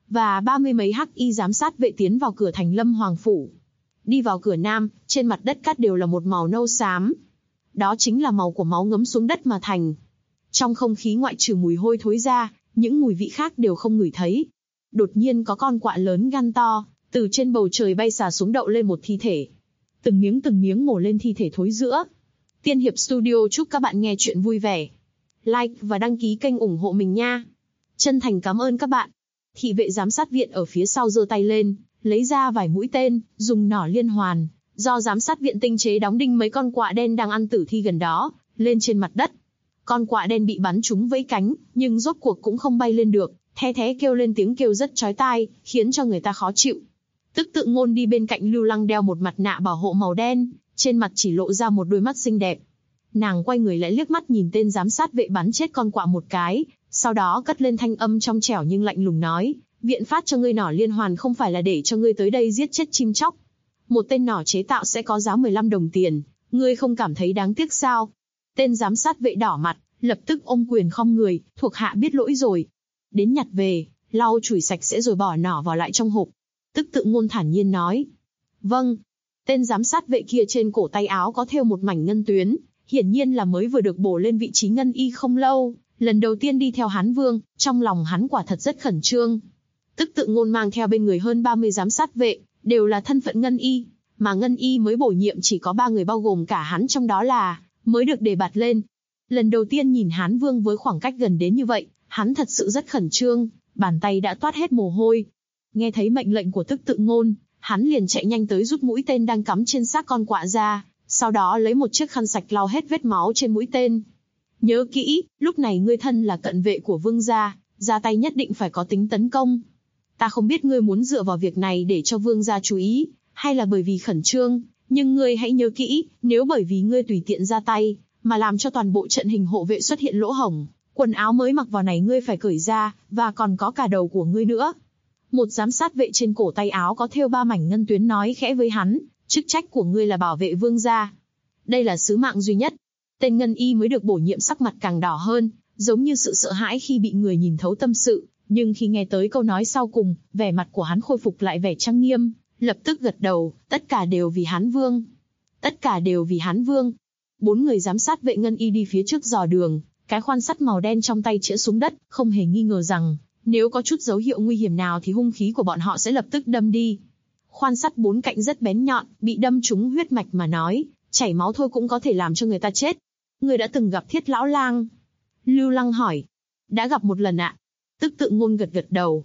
và 30 mấy hắc y giám sát vệ tiến vào cửa thành Lâm Hoàng phủ. Đi vào cửa nam, trên mặt đất cát đều là một màu nâu xám. Đó chính là màu của máu ngấm xuống đất mà thành. Trong không khí ngoại trừ mùi hôi thối ra, những mùi vị khác đều không ngửi thấy. Đột nhiên có con quạ lớn gan to, từ trên bầu trời bay xà xuống đậu lên một thi thể. Từng miếng mổ lên thi thể thối rữa. Tiên Hiệp Studio chúc các bạn nghe chuyện vui vẻ. Like và đăng ký kênh ủng hộ mình nha. Chân thành cảm ơn các bạn. Thị vệ giám sát viện ở phía sau giơ tay lên, lấy ra vài mũi tên, dùng nỏ liên hoàn, do giám sát viện tinh chế đóng đinh mấy con quạ đen đang ăn tử thi gần đó, lên trên mặt đất. Con quạ đen bị bắn trúng vẫy cánh, nhưng rốt cuộc cũng không bay lên được, the thé kêu lên tiếng kêu rất chói tai, khiến cho người ta khó chịu. Tức Tự Ngôn đi bên cạnh Lưu Lăng đeo một mặt nạ bảo hộ màu đen, trên mặt chỉ lộ ra một đôi mắt xinh đẹp. Nàng quay người lại liếc mắt nhìn tên giám sát vệ bắn chết con quạ một cái, sau đó cất lên thanh âm trong trẻo nhưng lạnh lùng nói, viện phát cho ngươi nỏ liên hoàn không phải là để cho ngươi tới đây giết chết chim chóc. Một tên nỏ chế tạo sẽ có giá 15 đồng tiền, ngươi không cảm thấy đáng tiếc sao? Tên giám sát vệ đỏ mặt, lập tức ôm quyền khom người, thuộc hạ biết lỗi rồi. Đến nhặt về, lau chùi sạch sẽ rồi bỏ nỏ vào lại trong hộp. Tức Tự Ngôn thản nhiên nói. Vâng. Tên giám sát vệ kia trên cổ tay áo có thêu một mảnh ngân tuyến, hiển nhiên là mới vừa được bổ lên vị trí ngân y không lâu, lần đầu tiên đi theo Hán Vương, trong lòng hắn quả thật rất khẩn trương. Tức Tự Ngôn mang theo bên người hơn 30 giám sát vệ, đều là thân phận ngân y, mà ngân y mới bổ nhiệm chỉ có 3 người bao gồm cả hắn trong đó là, mới được đề bạt lên. Lần đầu tiên nhìn Hán Vương với khoảng cách gần đến như vậy, hắn thật sự rất khẩn trương, bàn tay đã toát hết mồ hôi. Nghe thấy mệnh lệnh của Tức Tự Ngôn, hắn liền chạy nhanh tới rút mũi tên đang cắm trên xác con quạ ra, sau đó lấy một chiếc khăn sạch lau hết vết máu trên mũi tên. Nhớ kỹ, lúc này ngươi thân là cận vệ của vương gia, ra tay nhất định phải có tính tấn công. Ta không biết ngươi muốn dựa vào việc này để cho vương gia chú ý, hay là bởi vì khẩn trương, nhưng ngươi hãy nhớ kỹ, nếu bởi vì ngươi tùy tiện ra tay, mà làm cho toàn bộ trận hình hộ vệ xuất hiện lỗ hổng, quần áo mới mặc vào này ngươi phải cởi ra, và còn có cả đầu của ngươi nữa. Một giám sát vệ trên cổ tay áo có thêu 3 mảnh ngân tuyến nói khẽ với hắn, chức trách của ngươi là bảo vệ vương gia. Đây là sứ mạng duy nhất. Tên ngân y mới được bổ nhiệm sắc mặt càng đỏ hơn, giống như sự sợ hãi khi bị người nhìn thấu tâm sự, nhưng khi nghe tới câu nói sau cùng, vẻ mặt của hắn khôi phục lại vẻ trang nghiêm, lập tức gật đầu, tất cả đều vì Hán Vương. Tất cả đều vì Hán Vương. 4 người giám sát vệ ngân y đi phía trước dò đường, cái khoan sắt màu đen trong tay chĩa xuống đất, không hề nghi ngờ rằng, nếu có chút dấu hiệu nguy hiểm nào thì hung khí của bọn họ sẽ lập tức đâm đi. Khoan sắt 4 cạnh rất bén nhọn, bị đâm trúng huyết mạch mà nói, chảy máu thôi cũng có thể làm cho người ta chết. Người đã từng gặp Thiết Lão Lang? Lưu Lăng hỏi. Đã gặp một lần ạ. Tức Tự Ngôn gật gật đầu.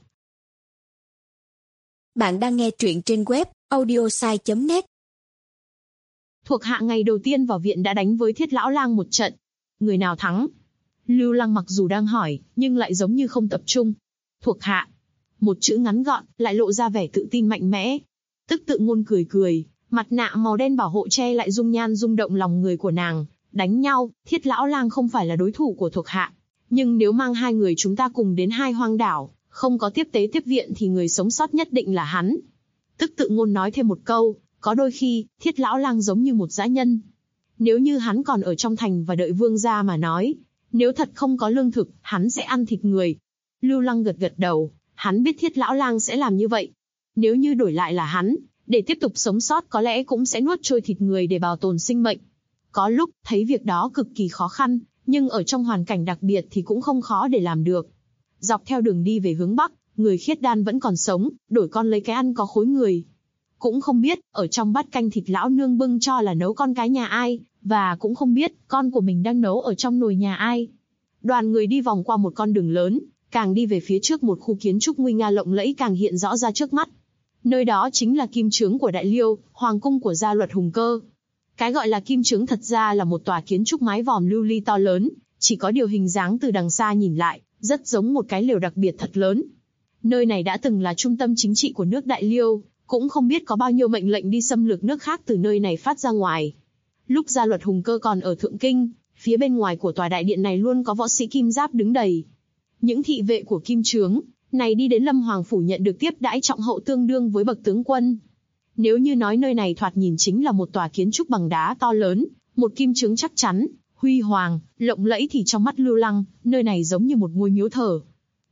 Bạn đang nghe truyện trên web audiosai.net. Thuộc hạ ngày đầu tiên vào viện đã đánh với Thiết Lão Lang một trận. Người nào thắng? Lưu Lăng mặc dù đang hỏi, nhưng lại giống như không tập trung. Thuộc hạ. Một chữ ngắn gọn, lại lộ ra vẻ tự tin mạnh mẽ. Tức Tự Ngôn cười cười, mặt nạ màu đen bảo hộ che lại dung nhan rung động lòng người của nàng. Đánh nhau, Thiết Lão Lang không phải là đối thủ của thuộc hạ. Nhưng nếu mang 2 người chúng ta cùng đến 2 hoang đảo, không có tiếp tế tiếp viện thì người sống sót nhất định là hắn. Tức Tự Ngôn nói thêm một câu, có đôi khi, Thiết Lão Lang giống như một dã nhân. Nếu như hắn còn ở trong thành và đợi vương gia mà nói, nếu thật không có lương thực, hắn sẽ ăn thịt người. Lưu Lăng gật gật đầu, hắn biết Thiết Lão Lang sẽ làm như vậy. Nếu như đổi lại là hắn, để tiếp tục sống sót có lẽ cũng sẽ nuốt trôi thịt người để bảo tồn sinh mệnh. Có lúc, thấy việc đó cực kỳ khó khăn, nhưng ở trong hoàn cảnh đặc biệt thì cũng không khó để làm được. Dọc theo đường đi về hướng Bắc, người khiết đan vẫn còn sống, đổi con lấy cái ăn có khối người. Cũng không biết, ở trong bát canh thịt lão nương bưng cho là nấu con cái nhà ai, và cũng không biết, con của mình đang nấu ở trong nồi nhà ai. Đoàn người đi vòng qua một con đường lớn, càng đi về phía trước một khu kiến trúc nguy nga lộng lẫy càng hiện rõ ra trước mắt. Nơi đó chính là kim trướng của Đại Liêu, hoàng cung của gia luật Hùng Cơ. Cái gọi là kim trướng thật ra là một tòa kiến trúc mái vòm lưu ly to lớn, chỉ có điều hình dáng từ đằng xa nhìn lại, rất giống một cái lều đặc biệt thật lớn. Nơi này đã từng là trung tâm chính trị của nước Đại Liêu, cũng không biết có bao nhiêu mệnh lệnh đi xâm lược nước khác từ nơi này phát ra ngoài. Lúc gia luật Hùng Cơ còn ở Thượng Kinh, phía bên ngoài của tòa đại điện này luôn có võ sĩ kim giáp đứng đầy. Những thị vệ của kim trướng này đi đến Lâm Hoàng phủ nhận được tiếp đãi trọng hậu tương đương với bậc tướng quân. Nếu như nói nơi này thoạt nhìn chính là một tòa kiến trúc bằng đá to lớn, một kim trướng chắc chắn, huy hoàng, lộng lẫy thì trong mắt Lưu Lăng, nơi này giống như một ngôi miếu thờ.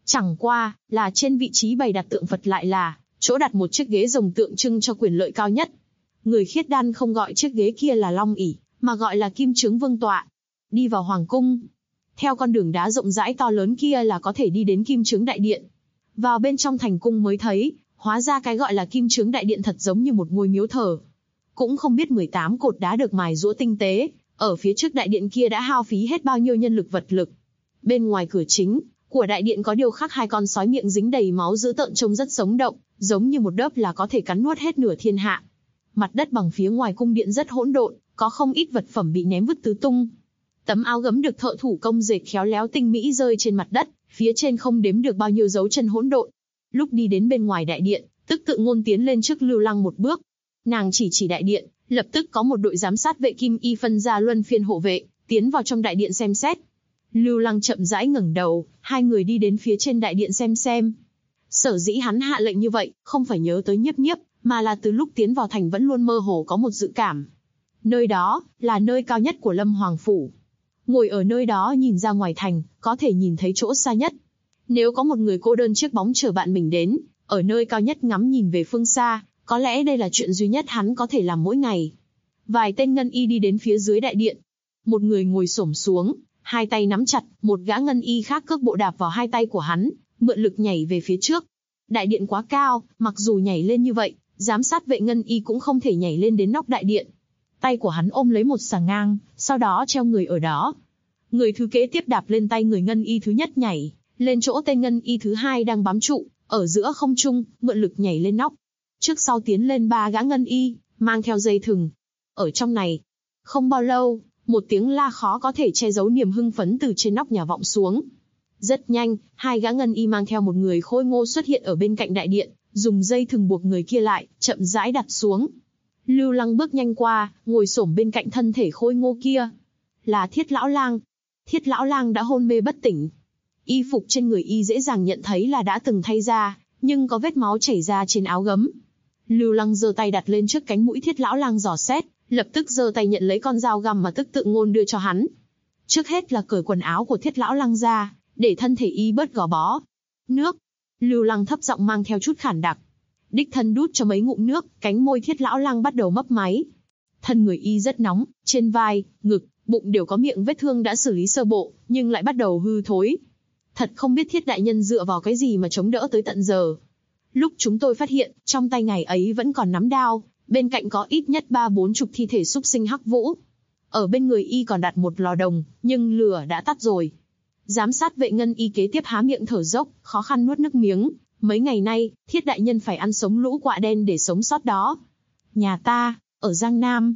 Chẳng qua, là trên vị trí bày đặt tượng Phật lại là chỗ đặt một chiếc ghế rồng tượng trưng cho quyền lợi cao nhất. Người khiết đan không gọi chiếc ghế kia là long ỷ, mà gọi là kim trướng vương tọa. Đi vào hoàng cung, theo con đường đá rộng rãi to lớn kia là có thể đi đến kim trướng đại điện. Vào bên trong thành cung mới thấy, hóa ra cái gọi là kim trướng đại điện thật giống như một ngôi miếu thờ. Cũng không biết 18 cột đá được mài giũa tinh tế, ở phía trước đại điện kia đã hao phí hết bao nhiêu nhân lực vật lực. Bên ngoài cửa chính của đại điện có điêu khắc hai con sói miệng dính đầy máu dữ tợn trông rất sống động, giống như một đớp là có thể cắn nuốt hết nửa thiên hạ. Mặt đất bằng phía ngoài cung điện rất hỗn độn, có không ít vật phẩm bị ném vứt tứ tung. Tấm áo gấm được thợ thủ công dệt khéo léo tinh mỹ rơi trên mặt đất, phía trên không đếm được bao nhiêu dấu chân hỗn độn. Lúc đi đến bên ngoài đại điện, Tức Tự Ngôn tiến lên trước Lưu Lăng một bước. Nàng chỉ đại điện, lập tức có một đội giám sát vệ kim y phân ra luân phiên hộ vệ, tiến vào trong đại điện xem xét. Lưu Lăng chậm rãi ngẩng đầu, hai người đi đến phía trên đại điện xem. Sở dĩ hắn hạ lệnh như vậy, không phải nhớ tới Nhiếp Nhiếp, mà là từ lúc tiến vào thành vẫn luôn mơ hồ có một dự cảm. Nơi đó, là nơi cao nhất của Lâm Hoàng Phủ. Ngồi ở nơi đó nhìn ra ngoài thành, có thể nhìn thấy chỗ xa nhất. Nếu có một người cô đơn chiếc bóng chờ bạn mình đến, ở nơi cao nhất ngắm nhìn về phương xa, có lẽ đây là chuyện duy nhất hắn có thể làm mỗi ngày. Vài tên ngân y đi đến phía dưới đại điện. Một người ngồi xổm xuống, hai tay nắm chặt, một gã ngân y khác cước bộ đạp vào hai tay của hắn, mượn lực nhảy về phía trước. Đại điện quá cao, mặc dù nhảy lên như vậy, giám sát vệ ngân y cũng không thể nhảy lên đến nóc đại điện. Tay của hắn ôm lấy một xà ngang, sau đó treo người ở đó. Người thứ kế tiếp đạp lên tay người ngân y thứ nhất nhảy, lên chỗ tên ngân y thứ hai đang bám trụ, ở giữa không trung, mượn lực nhảy lên nóc. Trước sau tiến lên 3 gã ngân y, mang theo dây thừng. Ở trong này, không bao lâu, một tiếng la khó có thể che giấu niềm hưng phấn từ trên nóc nhà vọng xuống. Rất nhanh, 2 gã ngân y mang theo một người khôi ngô xuất hiện ở bên cạnh đại điện, dùng dây thừng buộc người kia lại, chậm rãi đặt xuống. Lưu Lăng bước nhanh qua, ngồi xổm bên cạnh thân thể khôi ngô kia. Là Thiết Lão Lang. Thiết Lão Lang đã hôn mê bất tỉnh. Y phục trên người y dễ dàng nhận thấy là đã từng thay ra, nhưng có vết máu chảy ra trên áo gấm. Lưu Lăng giơ tay đặt lên trước cánh mũi Thiết Lão Lang dò xét, lập tức giơ tay nhận lấy con dao găm mà Tức Tự Ngôn đưa cho hắn. Trước hết là cởi quần áo của Thiết Lão Lang ra, để thân thể y bớt gò bó. Nước. Lưu Lăng thấp giọng mang theo chút khản đặc. Đích thân đút cho mấy ngụm nước, cánh môi Thiết Lão Lang bắt đầu mấp máy. Thân người y rất nóng, trên vai, ngực, bụng đều có miệng vết thương đã xử lý sơ bộ, nhưng lại bắt đầu hư thối. Thật không biết Thiết đại nhân dựa vào cái gì mà chống đỡ tới tận giờ. Lúc chúng tôi phát hiện, trong tay ngài ấy vẫn còn nắm đao, bên cạnh có ít nhất 30-40 thi thể súc sinh hắc vũ. Ở bên người y còn đặt một lò đồng, nhưng lửa đã tắt rồi. Giám sát vệ ngân y kế tiếp há miệng thở dốc, khó khăn nuốt nước miếng. Mấy ngày nay, Thiết đại nhân phải ăn sống lũ quạ đen để sống sót đó. Nhà ta, ở Giang Nam.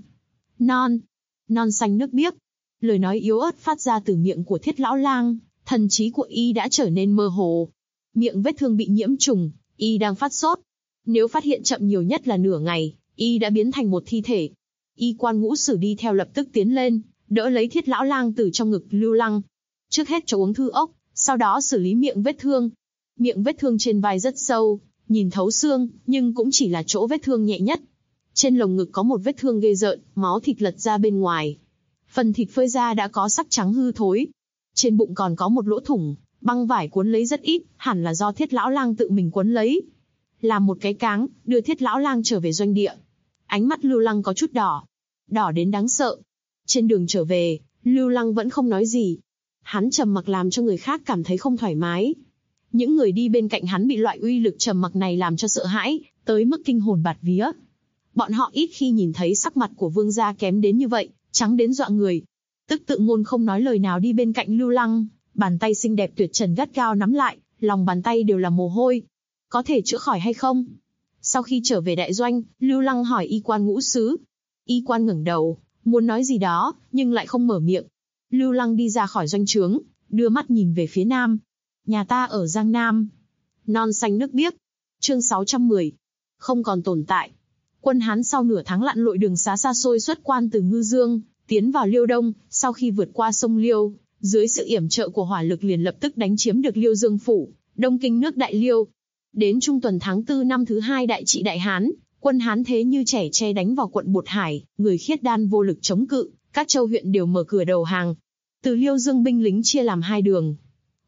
Non xanh nước biếc. Lời nói yếu ớt phát ra từ miệng của Thiết Lão Lang, thần trí của y đã trở nên mơ hồ. Miệng vết thương bị nhiễm trùng, y đang phát sốt. Nếu phát hiện chậm nhiều nhất là nửa ngày, y đã biến thành một thi thể. Y quan Ngũ Sử đi theo lập tức tiến lên, đỡ lấy Thiết Lão Lang từ trong ngực Lưu Lăng. Trước hết cho uống thư ốc, sau đó xử lý miệng vết thương. Miệng vết thương trên vai rất sâu, nhìn thấu xương, nhưng cũng chỉ là chỗ vết thương nhẹ nhất. Trên lồng ngực có một vết thương ghê rợn, máu thịt lật ra bên ngoài. Phần thịt phơi ra đã có sắc trắng hư thối. Trên bụng còn có một lỗ thủng, băng vải cuốn lấy rất ít, hẳn là do Thiết Lão Lang tự mình cuốn lấy. Làm một cái cáng, đưa Thiết Lão Lang trở về doanh địa. Ánh mắt Lưu Lăng có chút đỏ đến đáng sợ. Trên đường trở về, Lưu Lăng vẫn không nói gì. Hắn trầm mặc làm cho người khác cảm thấy không thoải mái. Những người đi bên cạnh hắn bị loại uy lực trầm mặc này làm cho sợ hãi, tới mức kinh hồn bạt vía. Bọn họ ít khi nhìn thấy sắc mặt của vương gia kém đến như vậy, trắng đến dọa người. Tức Tự Ngôn không nói lời nào đi bên cạnh Lưu Lăng, bàn tay xinh đẹp tuyệt trần gắt gao nắm lại, lòng bàn tay đều là mồ hôi. Có thể chữa khỏi hay không? Sau khi trở về đại doanh, Lưu Lăng hỏi y quan Ngũ Sứ. Y quan ngẩng đầu, muốn nói gì đó, nhưng lại không mở miệng. Lưu Lăng đi ra khỏi doanh trướng, đưa mắt nhìn về phía nam. Nhà ta ở Giang Nam. Non xanh nước biếc. Chương 610. Không còn tồn tại. Quân Hán sau nửa tháng lặn lội đường xá xa xôi xuất quan từ Ngư Dương, tiến vào Liêu Đông, sau khi vượt qua sông Liêu, dưới sự yểm trợ của hỏa lực liền lập tức đánh chiếm được Liêu Dương phủ, đông kinh nước Đại Liêu. Đến trung tuần tháng 4 năm thứ 2 đại trị Đại Hán, quân Hán thế như trẻ tre đánh vào quận Bột Hải, người khiết đan vô lực chống cự, các châu huyện đều mở cửa đầu hàng. Từ Liêu Dương binh lính chia làm 2 đường.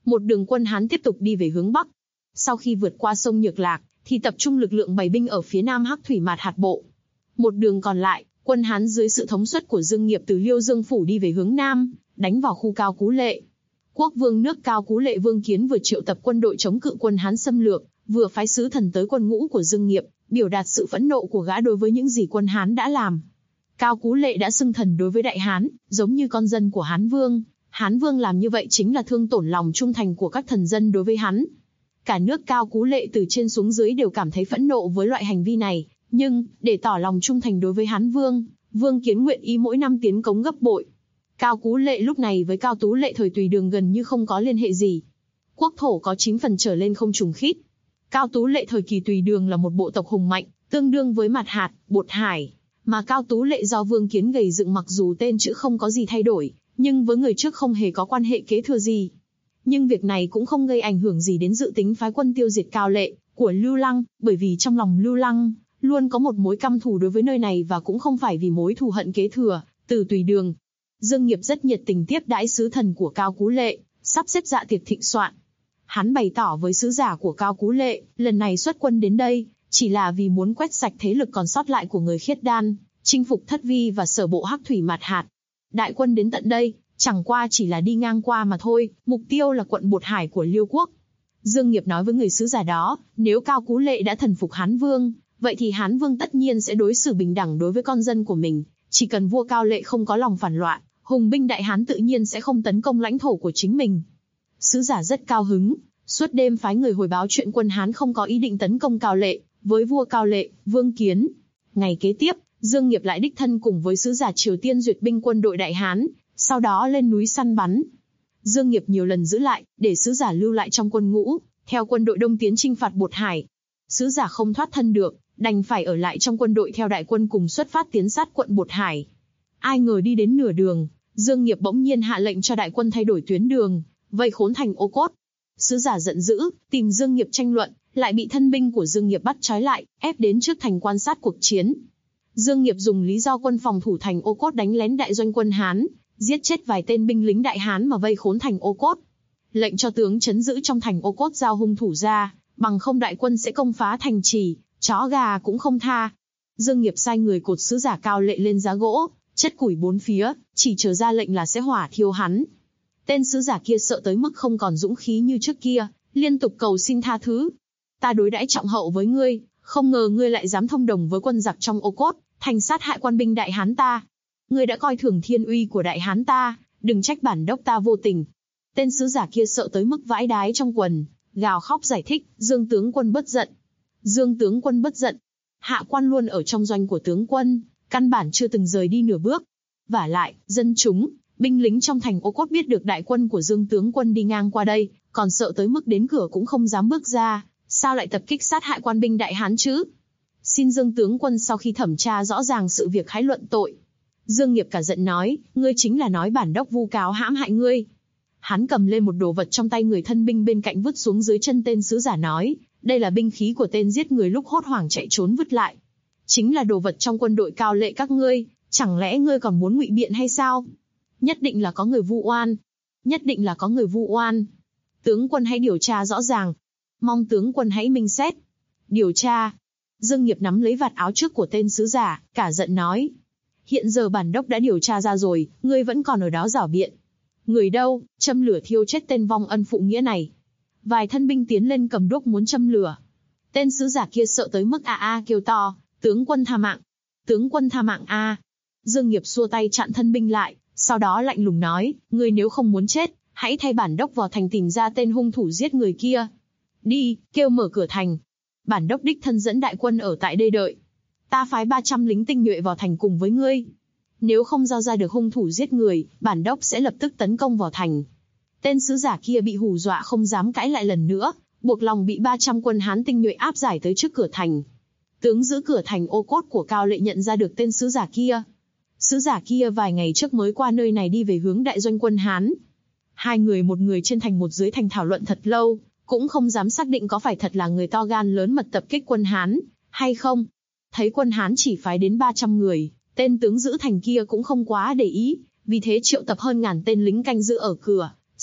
Một đường quân Hán tiếp tục đi về hướng Bắc. Sau khi vượt qua sông Nhược Lạc, thì tập trung lực lượng bày binh ở phía nam Hắc Thủy Mạt Hạt bộ. Một đường còn lại, quân Hán dưới sự thống suất của Dương Nghiệp từ Liêu Dương phủ đi về hướng nam, đánh vào khu Cao Cú Lệ. Quốc vương nước Cao Cú Lệ Vương Kiến vừa triệu tập quân đội chống cự quân Hán xâm lược, vừa phái sứ thần tới quân ngũ của Dương Nghiệp, biểu đạt sự phẫn nộ của gã đối với những gì quân Hán đã làm. Cao Cú Lệ đã xưng thần đối với Đại Hán, giống như con dân của Hán Vương. Hán Vương làm như vậy chính là thương tổn lòng trung thành của các thần dân đối với hắn. Cả nước Cao Cú Lệ từ trên xuống dưới đều cảm thấy phẫn nộ với loại hành vi này, nhưng, để tỏ lòng trung thành đối với Hán Vương, Vương Kiến nguyện ý mỗi năm tiến cống gấp bội. Cao Cú Lệ lúc này với Cao Tú Lệ thời Tùy Đường gần như không có liên hệ gì. Quốc thổ có 9 phần trở lên không trùng khít. Cao Tú Lệ thời kỳ Tùy Đường là một bộ tộc hùng mạnh, tương đương với Mạt Hạt, Bột Hải. Mà Cao Tú Lệ do Vương Kiến gầy dựng mặc dù tên chữ không có gì thay đổi, nhưng với người trước không hề có quan hệ kế thừa gì. Nhưng việc này cũng không gây ảnh hưởng gì đến dự tính phái quân tiêu diệt Cao Lệ của Lưu Lăng, bởi vì trong lòng Lưu Lăng luôn có một mối căm thù đối với nơi này và cũng không phải vì mối thù hận kế thừa từ Tùy Đường. Dương Nghiệp rất nhiệt tình tiếp đãi sứ thần của Cao Cú Lệ, sắp xếp dạ tiệc thịnh soạn. Hắn bày tỏ với sứ giả của Cao Cú Lệ, lần này xuất quân đến đây, chỉ là vì muốn quét sạch thế lực còn sót lại của người Khiết Đan, chinh phục Thất Vi và sở bộ Hắc Thủy Mạt Hạt. Đại quân đến tận đây, chẳng qua chỉ là đi ngang qua mà thôi, mục tiêu là quận Bột Hải của Liêu Quốc. Dương Nghiệp nói với người sứ giả đó, nếu Cao Cú Lệ đã thần phục Hán Vương, vậy thì Hán Vương tất nhiên sẽ đối xử bình đẳng đối với con dân của mình. Chỉ cần vua Cao Lệ không có lòng phản loạn, hùng binh Đại Hán tự nhiên sẽ không tấn công lãnh thổ của chính mình. Sứ giả rất cao hứng, suốt đêm phái người hồi báo chuyện quân Hán không có ý định tấn công Cao Lệ, với vua Cao Lệ, Vương Kiến. Ngày kế tiếp, Dương Nghiệp lại đích thân cùng với sứ giả Triều Tiên duyệt binh quân đội Đại Hán, sau đó lên núi săn bắn. Dương Nghiệp nhiều lần giữ lại, để sứ giả lưu lại trong quân ngũ, theo quân đội Đông tiến chinh phạt Bột Hải. Sứ giả không thoát thân được, đành phải ở lại trong quân đội theo đại quân cùng xuất phát tiến sát quận Bột Hải. Ai ngờ đi đến nửa đường, Dương Nghiệp bỗng nhiên hạ lệnh cho đại quân thay đổi tuyến đường, vây khốn thành Ô Cốt. Sứ giả giận dữ, tìm Dương Nghiệp tranh luận, lại bị thân binh của Dương Nghiệp bắt trói lại, ép đến trước thành quan sát cuộc chiến. Dương Nghiệp dùng lý do quân phòng thủ thành Ô Cốt đánh lén đại doanh quân Hán, giết chết vài tên binh lính Đại Hán mà vây khốn thành Ô Cốt. Lệnh cho tướng trấn giữ trong thành Ô Cốt giao hung thủ ra, bằng không đại quân sẽ công phá thành trì, chó gà cũng không tha. Dương Nghiệp sai người cột sứ giả Cao Lệ lên giá gỗ, chất củi bốn phía, chỉ chờ ra lệnh là sẽ hỏa thiêu hắn. Tên sứ giả kia sợ tới mức không còn dũng khí như trước kia, liên tục cầu xin tha thứ. Ta đối đãi trọng hậu với ngươi, không ngờ ngươi lại dám thông đồng với quân giặc trong Ô Cốt, thành sát hại quan binh Đại Hán ta. Ngươi đã coi thường thiên uy của Đại Hán ta, đừng trách bản đốc ta vô tình. Tên sứ giả kia sợ tới mức vãi đái trong quần, gào khóc giải thích, Dương tướng quân bất giận. Dương tướng quân bất giận. Hạ quan luôn ở trong doanh của tướng quân, căn bản chưa từng rời đi nửa bước. Vả lại, dân chúng, binh lính trong thành Ô Cốt biết được đại quân của Dương tướng quân đi ngang qua đây, còn sợ tới mức đến cửa cũng không dám bước ra, sao lại tập kích sát hại quan binh Đại Hán chứ? Xin Dương tướng quân sau khi thẩm tra rõ ràng sự việc hãy luận tội. Dương Nghiệp cả giận nói, ngươi chính là nói bản đốc vu cáo hãm hại ngươi. Hắn cầm lên một đồ vật trong tay người thân binh bên cạnh vứt xuống dưới chân tên sứ giả nói, đây là binh khí của tên giết người lúc hốt hoảng chạy trốn vứt lại. Chính là đồ vật trong quân đội Cao Lệ các ngươi, chẳng lẽ ngươi còn muốn ngụy biện hay sao? Nhất định là có người vu oan. Nhất định là có người vu oan. Tướng quân hãy điều tra rõ ràng. Mong tướng quân hãy minh xét. Điều tra. Dương Nghiệp nắm lấy vạt áo trước của tên sứ giả, cả giận nói. Hiện giờ bản đốc đã điều tra ra rồi, ngươi vẫn còn ở đó giảo biện. Người đâu, châm lửa thiêu chết tên vong ân phụ nghĩa này. Vài thân binh tiến lên cầm đuốc muốn châm lửa. Tên sứ giả kia sợ tới mức kêu to, tướng quân tha mạng. Tướng quân tha mạng a. Dương Nghiệp xua tay chặn thân binh lại, sau đó lạnh lùng nói, ngươi nếu không muốn chết, hãy thay bản đốc vào thành tìm ra tên hung thủ giết người kia. Đi, kêu mở cửa thành. Bản đốc đích thân dẫn đại quân ở tại đây đợi. Ta phái 300 lính tinh nhuệ vào thành cùng với ngươi. Nếu không giao ra được hung thủ giết người, bản đốc sẽ lập tức tấn công vào thành. Tên sứ giả kia bị hù dọa không dám cãi lại lần nữa, buộc lòng bị 300 quân Hán tinh nhuệ áp giải tới trước cửa thành. Tướng giữ cửa thành Ô Cốt của Cao Lệ nhận ra được tên sứ giả kia. Sứ giả kia vài ngày trước mới qua nơi này đi về hướng đại doanh quân Hán. Hai người một người trên thành một dưới thành thảo luận thật lâu, cũng không dám xác định có phải thật là người to gan lớn mật tập kích quân Hán, hay không. Thấy quân Hán chỉ phái đến 300 người, tên tướng giữ thành kia cũng không quá để ý, vì thế triệu tập hơn ngàn tên lính canh giữ ở cửa,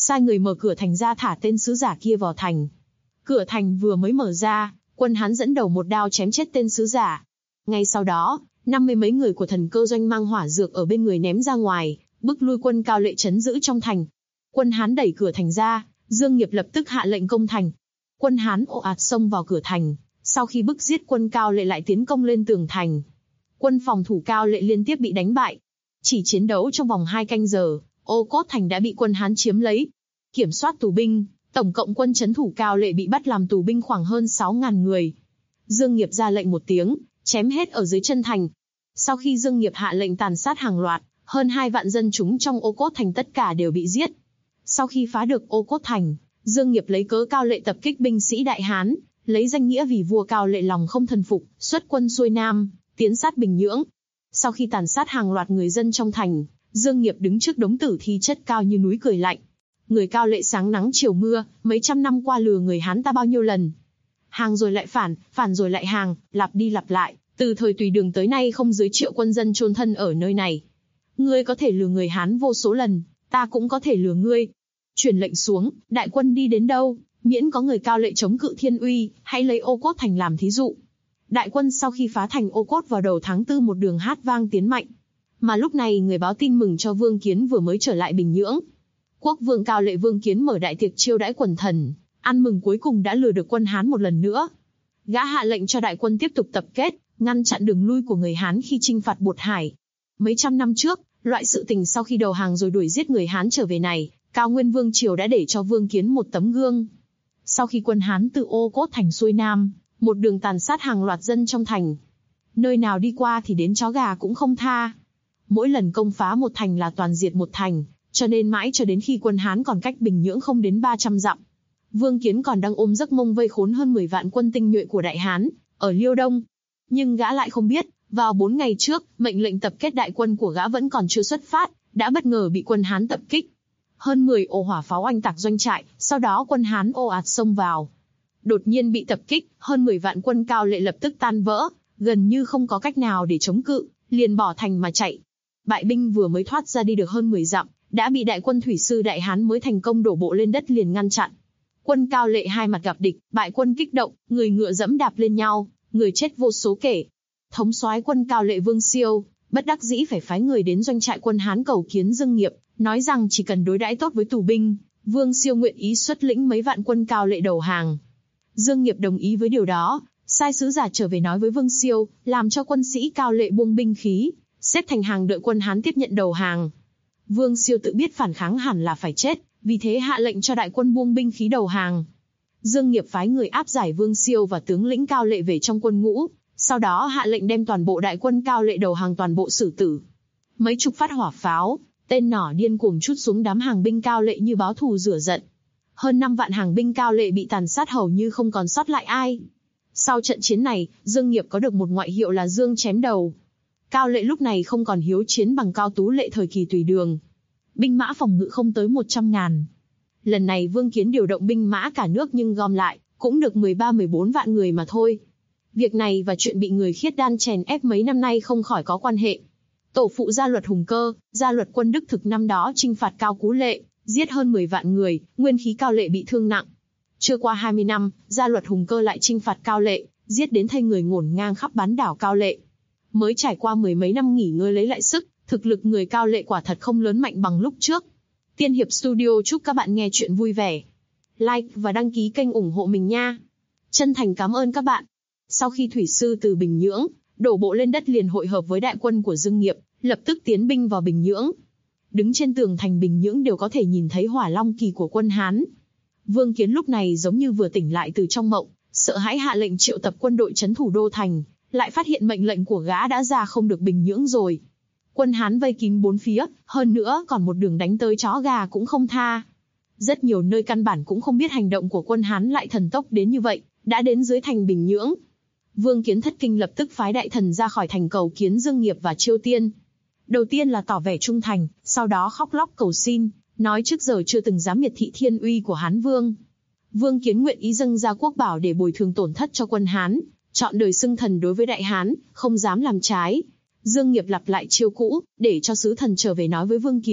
sai người mở cửa thành ra thả tên sứ giả kia vào thành. Cửa thành vừa mới mở ra, quân Hán dẫn đầu một đao chém chết tên sứ giả. Ngay sau đó, 50 mấy người của Thần Cơ Doanh mang hỏa dược ở bên người ném ra ngoài, bức lui quân Cao Lệ trấn giữ trong thành. Quân Hán đẩy cửa thành ra, Dương Nghiệp lập tức hạ lệnh công thành. Quân Hán ồ ạt xông vào cửa thành, sau khi bức giết quân Cao Lệ lại tiến công lên tường thành. Quân phòng thủ Cao Lệ liên tiếp bị đánh bại. Chỉ chiến đấu trong vòng 2 canh giờ, Ô Cốt thành đã bị quân Hán chiếm lấy. Kiểm soát tù binh, tổng cộng quân trấn thủ Cao Lệ bị bắt làm tù binh khoảng hơn 6.000 người. Dương Nghiệp ra lệnh một tiếng, chém hết ở dưới chân thành. Sau khi Dương Nghiệp hạ lệnh tàn sát hàng loạt, hơn 2 vạn dân chúng trong Ô Cốt thành tất cả đều bị giết. Sau khi phá được Ô Cốt thành, Dương Nghiệp lấy cớ Cao Lệ tập kích binh sĩ Đại Hán, lấy danh nghĩa vì vua Cao Lệ lòng không thần phục, xuất quân xuôi nam, tiến sát Bình Nhưỡng. Sau khi tàn sát hàng loạt người dân trong thành, Dương Nghiệp đứng trước đống tử thi chất cao như núi cười lạnh. Người Cao Lệ sáng nắng chiều mưa, mấy trăm năm qua lừa người Hán ta bao nhiêu lần. Hàng rồi lại phản, phản rồi lại hàng, lặp đi lặp lại, từ thời Tùy Đường tới nay không dưới triệu quân dân chôn thân ở nơi này. Ngươi có thể lừa người Hán vô số lần, ta cũng có thể lừa ngươi. Truyền lệnh xuống, đại quân đi đến đâu, miễn có người Cao Lệ chống cự thiên uy, hãy lấy Ô Cốt thành làm thí dụ. Đại quân sau khi phá thành Ô Cốt vào đầu tháng 4 một đường hát vang tiến mạnh. Mà lúc này người báo tin mừng cho Vương Kiến vừa mới trở lại Bình Nhưỡng. Quốc vương Cao Lệ Vương Kiến mở đại tiệc chiêu đãi quần thần, ăn mừng cuối cùng đã lừa được quân Hán một lần nữa. Gã hạ lệnh cho đại quân tiếp tục tập kết, ngăn chặn đường lui của người Hán khi chinh phạt Bột Hải. Mấy trăm năm trước, loại sự tình sau khi đầu hàng rồi đuổi giết người Hán trở về này, Cao Nguyên Vương Triều đã để cho Vương Kiến một tấm gương. Sau khi quân Hán từ Ô Cốt thành xuôi nam, một đường tàn sát hàng loạt dân trong thành. Nơi nào đi qua thì đến chó gà cũng không tha. Mỗi lần công phá một thành là toàn diệt một thành, cho nên mãi cho đến khi quân Hán còn cách Bình Nhưỡng không đến 300 dặm. Vương Kiến còn đang ôm giấc mông vây khốn hơn 10 vạn quân tinh nhuệ của Đại Hán, ở Liêu Đông. Nhưng gã lại không biết, vào 4 ngày trước, mệnh lệnh tập kết đại quân của gã vẫn còn chưa xuất phát, đã bất ngờ bị quân Hán tập kích. Hơn 10 ổ hỏa pháo oanh tạc doanh trại, sau đó quân Hán ồ ạt xông vào. Đột nhiên bị tập kích, hơn 10 vạn quân Cao Lệ lập tức tan vỡ, gần như không có cách nào để chống cự, liền bỏ thành mà chạy. Bại binh vừa mới thoát ra đi được hơn 10 dặm, đã bị đại quân thủy sư Đại Hán mới thành công đổ bộ lên đất liền ngăn chặn. Quân Cao Lệ hai mặt gặp địch, bại quân kích động, người ngựa dẫm đạp lên nhau, người chết vô số kể. Thống soái quân Cao Lệ Vương Siêu, bất đắc dĩ phải phái người đến doanh trại quân Hán cầu kiến Dương Nghiệp, nói rằng chỉ cần đối đãi tốt với tù binh, Vương Siêu nguyện ý xuất lĩnh mấy vạn quân Cao Lệ đầu hàng. Dương Nghiệp đồng ý với điều đó, sai sứ giả trở về nói với Vương Siêu, làm cho quân sĩ Cao Lệ buông binh khí, xếp thành hàng đợi quân Hán tiếp nhận đầu hàng. Vương Siêu tự biết phản kháng hẳn là phải chết, vì thế hạ lệnh cho đại quân buông binh khí đầu hàng. Dương Nghiệp phái người áp giải Vương Siêu và tướng lĩnh Cao Lệ về trong quân ngũ, sau đó hạ lệnh đem toàn bộ đại quân Cao Lệ đầu hàng toàn bộ xử tử. Mấy chục phát hỏa pháo, tên nỏ điên cuồng trút xuống đám hàng binh Cao Lệ như báo thù rửa giận. Hơn 5 vạn hàng binh Cao Lệ bị tàn sát hầu như không còn sót lại ai. Sau trận chiến này, Dương Nghiệp có được một ngoại hiệu là Dương chém đầu. Cao Lệ lúc này không còn hiếu chiến bằng Cao Tú Lệ thời kỳ Tùy Đường. Binh mã phòng ngự không tới 100.000. Lần này Vương Kiến điều động binh mã cả nước nhưng gom lại, cũng được 13-14 vạn người mà thôi. Việc này và chuyện bị người Khiết Đan chèn ép mấy năm nay không khỏi có quan hệ. Tổ phụ Gia Luật Hùng Cơ, Gia Luật Quân Đức Thực năm đó chinh phạt Cao Cú Lệ, giết hơn 10 vạn người, nguyên khí Cao Lệ bị thương nặng. Chưa qua 20 năm, Gia Luật Hùng Cơ lại chinh phạt Cao Lệ, giết đến thay người ngổn ngang khắp bán đảo Cao Lệ. Mới trải qua 10 mấy năm nghỉ ngơi lấy lại sức, thực lực người Cao Lệ quả thật không lớn mạnh bằng lúc trước. Tiên Hiệp Studio chúc các bạn nghe chuyện vui vẻ. Like và đăng ký kênh ủng hộ mình nha. Chân thành cảm ơn các bạn. Sau khi thủy sư từ Bình Nhưỡng đổ bộ lên đất liền hội hợp với đại quân của Dương Nghiệp, lập tức tiến binh vào Bình Nhưỡng. Đứng trên tường thành Bình Nhưỡng đều có thể nhìn thấy hỏa long kỳ của quân Hán. Vương Kiến lúc này giống như vừa tỉnh lại từ trong mộng, sợ hãi hạ lệnh triệu tập quân đội trấn thủ đô thành, lại phát hiện mệnh lệnh của gã đã ra không được Bình Nhưỡng rồi. Quân Hán vây kín bốn phía, hơn nữa còn một đường đánh tới chó gà cũng không tha. Rất nhiều nơi căn bản cũng không biết hành động của quân Hán lại thần tốc đến như vậy, đã đến dưới thành Bình Nhưỡng. Vương Kiến thất kinh lập tức phái đại thần ra khỏi thành cầu kiến Dương Nghiệp và Chiêu Tiên. Đầu tiên là tỏ vẻ trung thành, sau đó khóc lóc cầu xin, nói trước giờ chưa từng dám miệt thị thiên uy của Hán Vương. Vương Kiến nguyện ý dâng ra quốc bảo để bồi thường tổn thất cho quân Hán, chọn đời xưng thần đối với Đại Hán, không dám làm trái. Dương Nghiệp lặp lại chiêu cũ, để cho sứ thần trở về nói với Vương Kiến,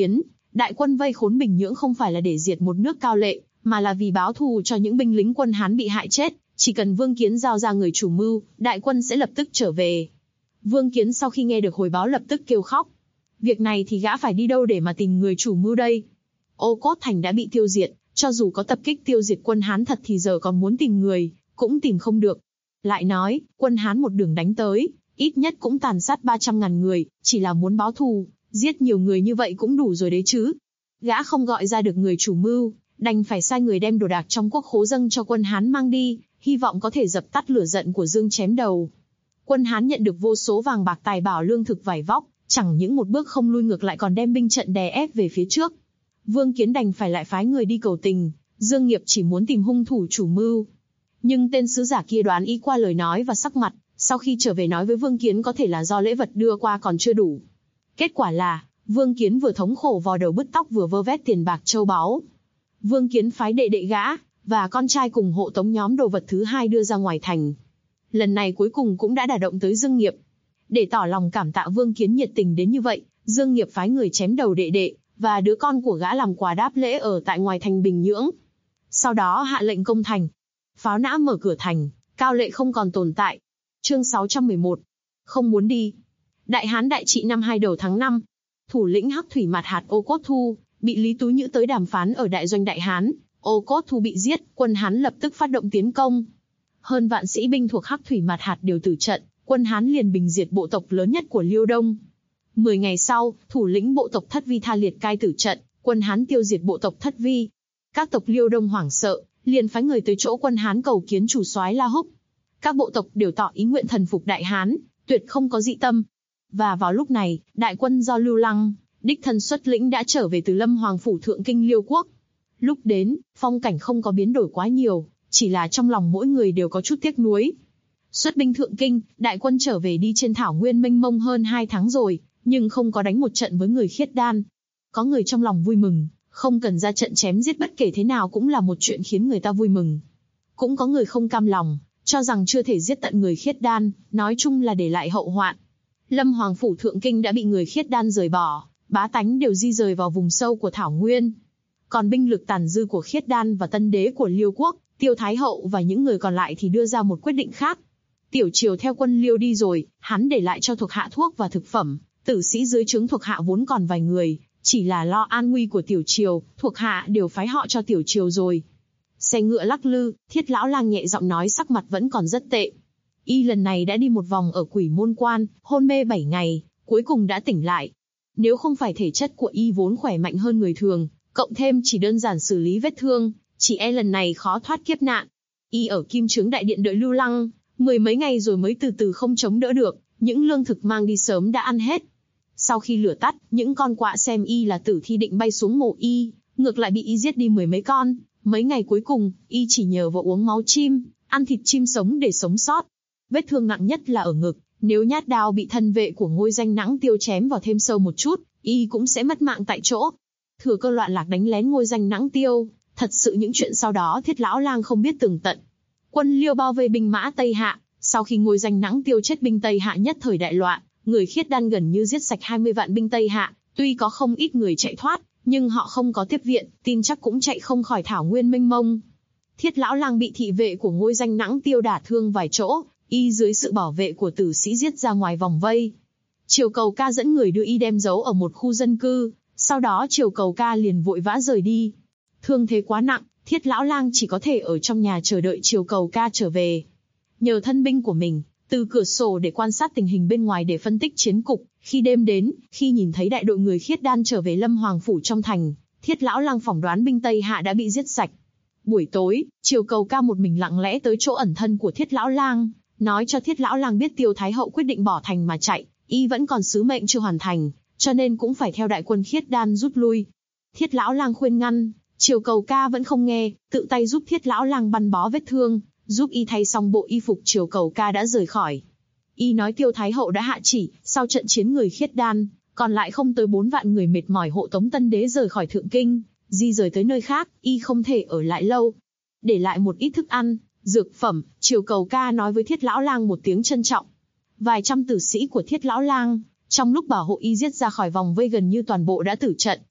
Đại quân vây khốn Bình Nhưỡng không phải là để diệt một nước cao lệ, mà là vì báo thù cho những binh lính quân Hán bị hại chết. Chỉ cần Vương Kiến giao ra người chủ mưu, đại quân sẽ lập tức trở về. Vương Kiến sau khi nghe được hồi báo lập tức kêu khóc. Việc này thì gã phải đi đâu để mà tìm người chủ mưu đây? Ô Cốt Thành đã bị tiêu diệt, cho dù có tập kích tiêu diệt quân Hán thật thì giờ còn muốn tìm người, cũng tìm không được. Lại nói, quân Hán một đường đánh tới, ít nhất cũng tàn sát 300.000 người, chỉ là muốn báo thù, giết nhiều người như vậy cũng đủ rồi đấy chứ. Gã không gọi ra được người chủ mưu, đành phải sai người đem đồ đạc trong quốc khố dâng cho quân Hán mang đi, hy vọng có thể dập tắt lửa giận của Dương Chém Đầu. Quân Hán nhận được vô số vàng bạc tài bảo lương thực vải vóc, chẳng những một bước không lui ngược lại còn đem binh trận đè ép về phía trước. Vương Kiến đành phải lại phái người đi cầu tình, Dương Nghiệp chỉ muốn tìm hung thủ chủ mưu. Nhưng tên sứ giả kia đoán ý qua lời nói và sắc mặt, sau khi trở về nói với Vương Kiến có thể là do lễ vật đưa qua còn chưa đủ. Kết quả là, Vương Kiến vừa thống khổ vò đầu bứt tóc vừa vơ vét tiền bạc châu báu. Vương Kiến phái đệ đệ gã, và con trai cùng hộ tống nhóm đồ vật thứ hai đưa ra ngoài thành. Lần này cuối cùng cũng đã đả động tới Dương Nghiệp. Để tỏ lòng cảm tạ Vương Kiến nhiệt tình đến như vậy, Dương Nghiệp phái người chém đầu đệ đệ, và đứa con của gã làm quà đáp lễ ở tại ngoài thành Bình Nhưỡng. Sau đó hạ lệnh công thành. Pháo nã mở cửa thành, cao lệ không còn tồn tại. Chương 611. Không muốn đi. Đại Hán đại trị năm 2 đầu tháng 5. Thủ lĩnh Hắc Thủy Mạt Hạt Ô Cốt Thu, bị Lý Tú Nhữ tới đàm phán ở đại doanh Đại Hán. Ô Cốt Thu bị giết, quân Hán lập tức phát động tiến công. Hơn vạn sĩ binh thuộc Hắc Thủy Mạt Hạt đều tử trận, quân Hán liền bình diệt bộ tộc lớn nhất của Liêu Đông. 10 ngày sau, thủ lĩnh bộ tộc Thất Vi Tha Liệt cai tử trận, quân Hán tiêu diệt bộ tộc Thất Vi. Các tộc Liêu Đông hoảng sợ, liền phái người tới chỗ quân Hán cầu kiến chủ soái La Húc. Các bộ tộc đều tỏ ý nguyện thần phục Đại Hán, tuyệt không có dị tâm. Và vào lúc này, đại quân do Lưu Lăng, đích thân xuất lĩnh đã trở về từ Lâm Hoàng phủ Thượng Kinh Liêu quốc. Lúc đến, phong cảnh không có biến đổi quá nhiều, chỉ là trong lòng mỗi người đều có chút tiếc nuối. Xuất binh Thượng Kinh, đại quân trở về đi trên thảo nguyên mênh mông hơn 2 tháng rồi, nhưng không có đánh một trận với người khiết đan. Có người trong lòng vui mừng, không cần ra trận chém giết bất kể thế nào cũng là một chuyện khiến người ta vui mừng. Cũng có người không cam lòng, cho rằng chưa thể giết tận người khiết đan, nói chung là để lại hậu hoạn. Lâm Hoàng phủ Thượng Kinh đã bị người khiết đan rời bỏ, bá tánh đều di rời vào vùng sâu của thảo nguyên. Còn binh lực tàn dư của khiết đan và tân đế của Liêu quốc, Tiêu Thái hậu và những người còn lại thì đưa ra một quyết định khác. Tiểu Triều theo quân Liêu đi rồi, hắn để lại cho thuộc hạ thuốc và thực phẩm, tử sĩ dưới trướng thuộc hạ vốn còn vài người, chỉ là lo an nguy của Tiểu Triều, thuộc hạ đều phái họ cho Tiểu Triều rồi. Xe ngựa lắc lư, Thiết lão lang nhẹ giọng nói, sắc mặt vẫn còn rất tệ. Y lần này đã đi một vòng ở Quỷ Môn Quan, hôn mê 7 ngày, cuối cùng đã tỉnh lại. Nếu không phải thể chất của Y vốn khỏe mạnh hơn người thường, cộng thêm chỉ đơn giản xử lý vết thương, chỉ e lần này khó thoát kiếp nạn. Y ở Kim Trướng Đại Điện đợi Lưu Lăng, 10 mấy ngày rồi mới từ từ không chống đỡ được, những lương thực mang đi sớm đã ăn hết. Sau khi lửa tắt, những con quạ xem Y là tử thi định bay xuống mộ Y, ngược lại bị Y giết đi 10 mấy con. Mấy ngày cuối cùng, Y chỉ nhờ vào uống máu chim, ăn thịt chim sống để sống sót. Vết thương nặng nhất là ở ngực, nếu nhát đao bị thân vệ của Ngôi Danh Nãng Tiêu chém vào thêm sâu một chút, Y cũng sẽ mất mạng tại chỗ. Thừa cơ loạn lạc đánh lén Ngôi Danh Nãng Tiêu, thật sự những chuyện sau đó Thiết lão lang không biết tường tận. Quân Liêu bao vây binh mã Tây Hạ, sau khi Ngôi Danh Nãng Tiêu chết, binh Tây Hạ nhất thời đại loạn, người khiết đan gần như giết sạch 20 vạn binh Tây Hạ, tuy có không ít người chạy thoát, nhưng họ không có tiếp viện, tin chắc cũng chạy không khỏi thảo nguyên mênh mông. Thiết lão lang bị thị vệ của Ngôi Danh Nãng Tiêu đả thương vài chỗ, Y dưới sự bảo vệ của tử sĩ giết ra ngoài vòng vây. Triều Cầu Ca dẫn người đưa Y đem giấu ở một khu dân cư, sau đó Triều Cầu Ca liền vội vã rời đi. Thương thế quá nặng, Thiết lão lang chỉ có thể ở trong nhà chờ đợi Triều Cầu Ca trở về. Nhờ thân binh của mình, từ cửa sổ để quan sát tình hình bên ngoài để phân tích chiến cục, khi đêm đến, khi nhìn thấy đại đội người khiết đan trở về Lâm Hoàng phủ trong thành, Thiết lão lang phỏng đoán binh Tây Hạ đã bị giết sạch. Buổi tối, Triều Cầu Ca một mình lặng lẽ tới chỗ ẩn thân của Thiết lão lang, nói cho Thiết lão lang biết Tiêu Thái hậu quyết định bỏ thành mà chạy, Y vẫn còn sứ mệnh chưa hoàn thành, cho nên cũng phải theo đại quân khiết đan rút lui. Thiết lão lang khuyên ngăn, Triều Cầu Ca vẫn không nghe, tự tay giúp Thiết lão lang băng bó vết thương, giúp Y thay xong bộ y phục. Triều Cầu Ca đã rời khỏi. Y nói Tiêu Thái hậu đã hạ chỉ, sau trận chiến người khiết đan, còn lại không tới 4 vạn người mệt mỏi hộ tống tân đế rời khỏi Thượng Kinh, di rời tới nơi khác, Y không thể ở lại lâu. Để lại một ít thức ăn, dược phẩm, Triều Cầu Ca nói với Thiết lão lang một tiếng trân trọng. Vài trăm tử sĩ của Thiết lão lang, trong lúc bảo hộ Y giết ra khỏi vòng vây gần như toàn bộ đã tử trận,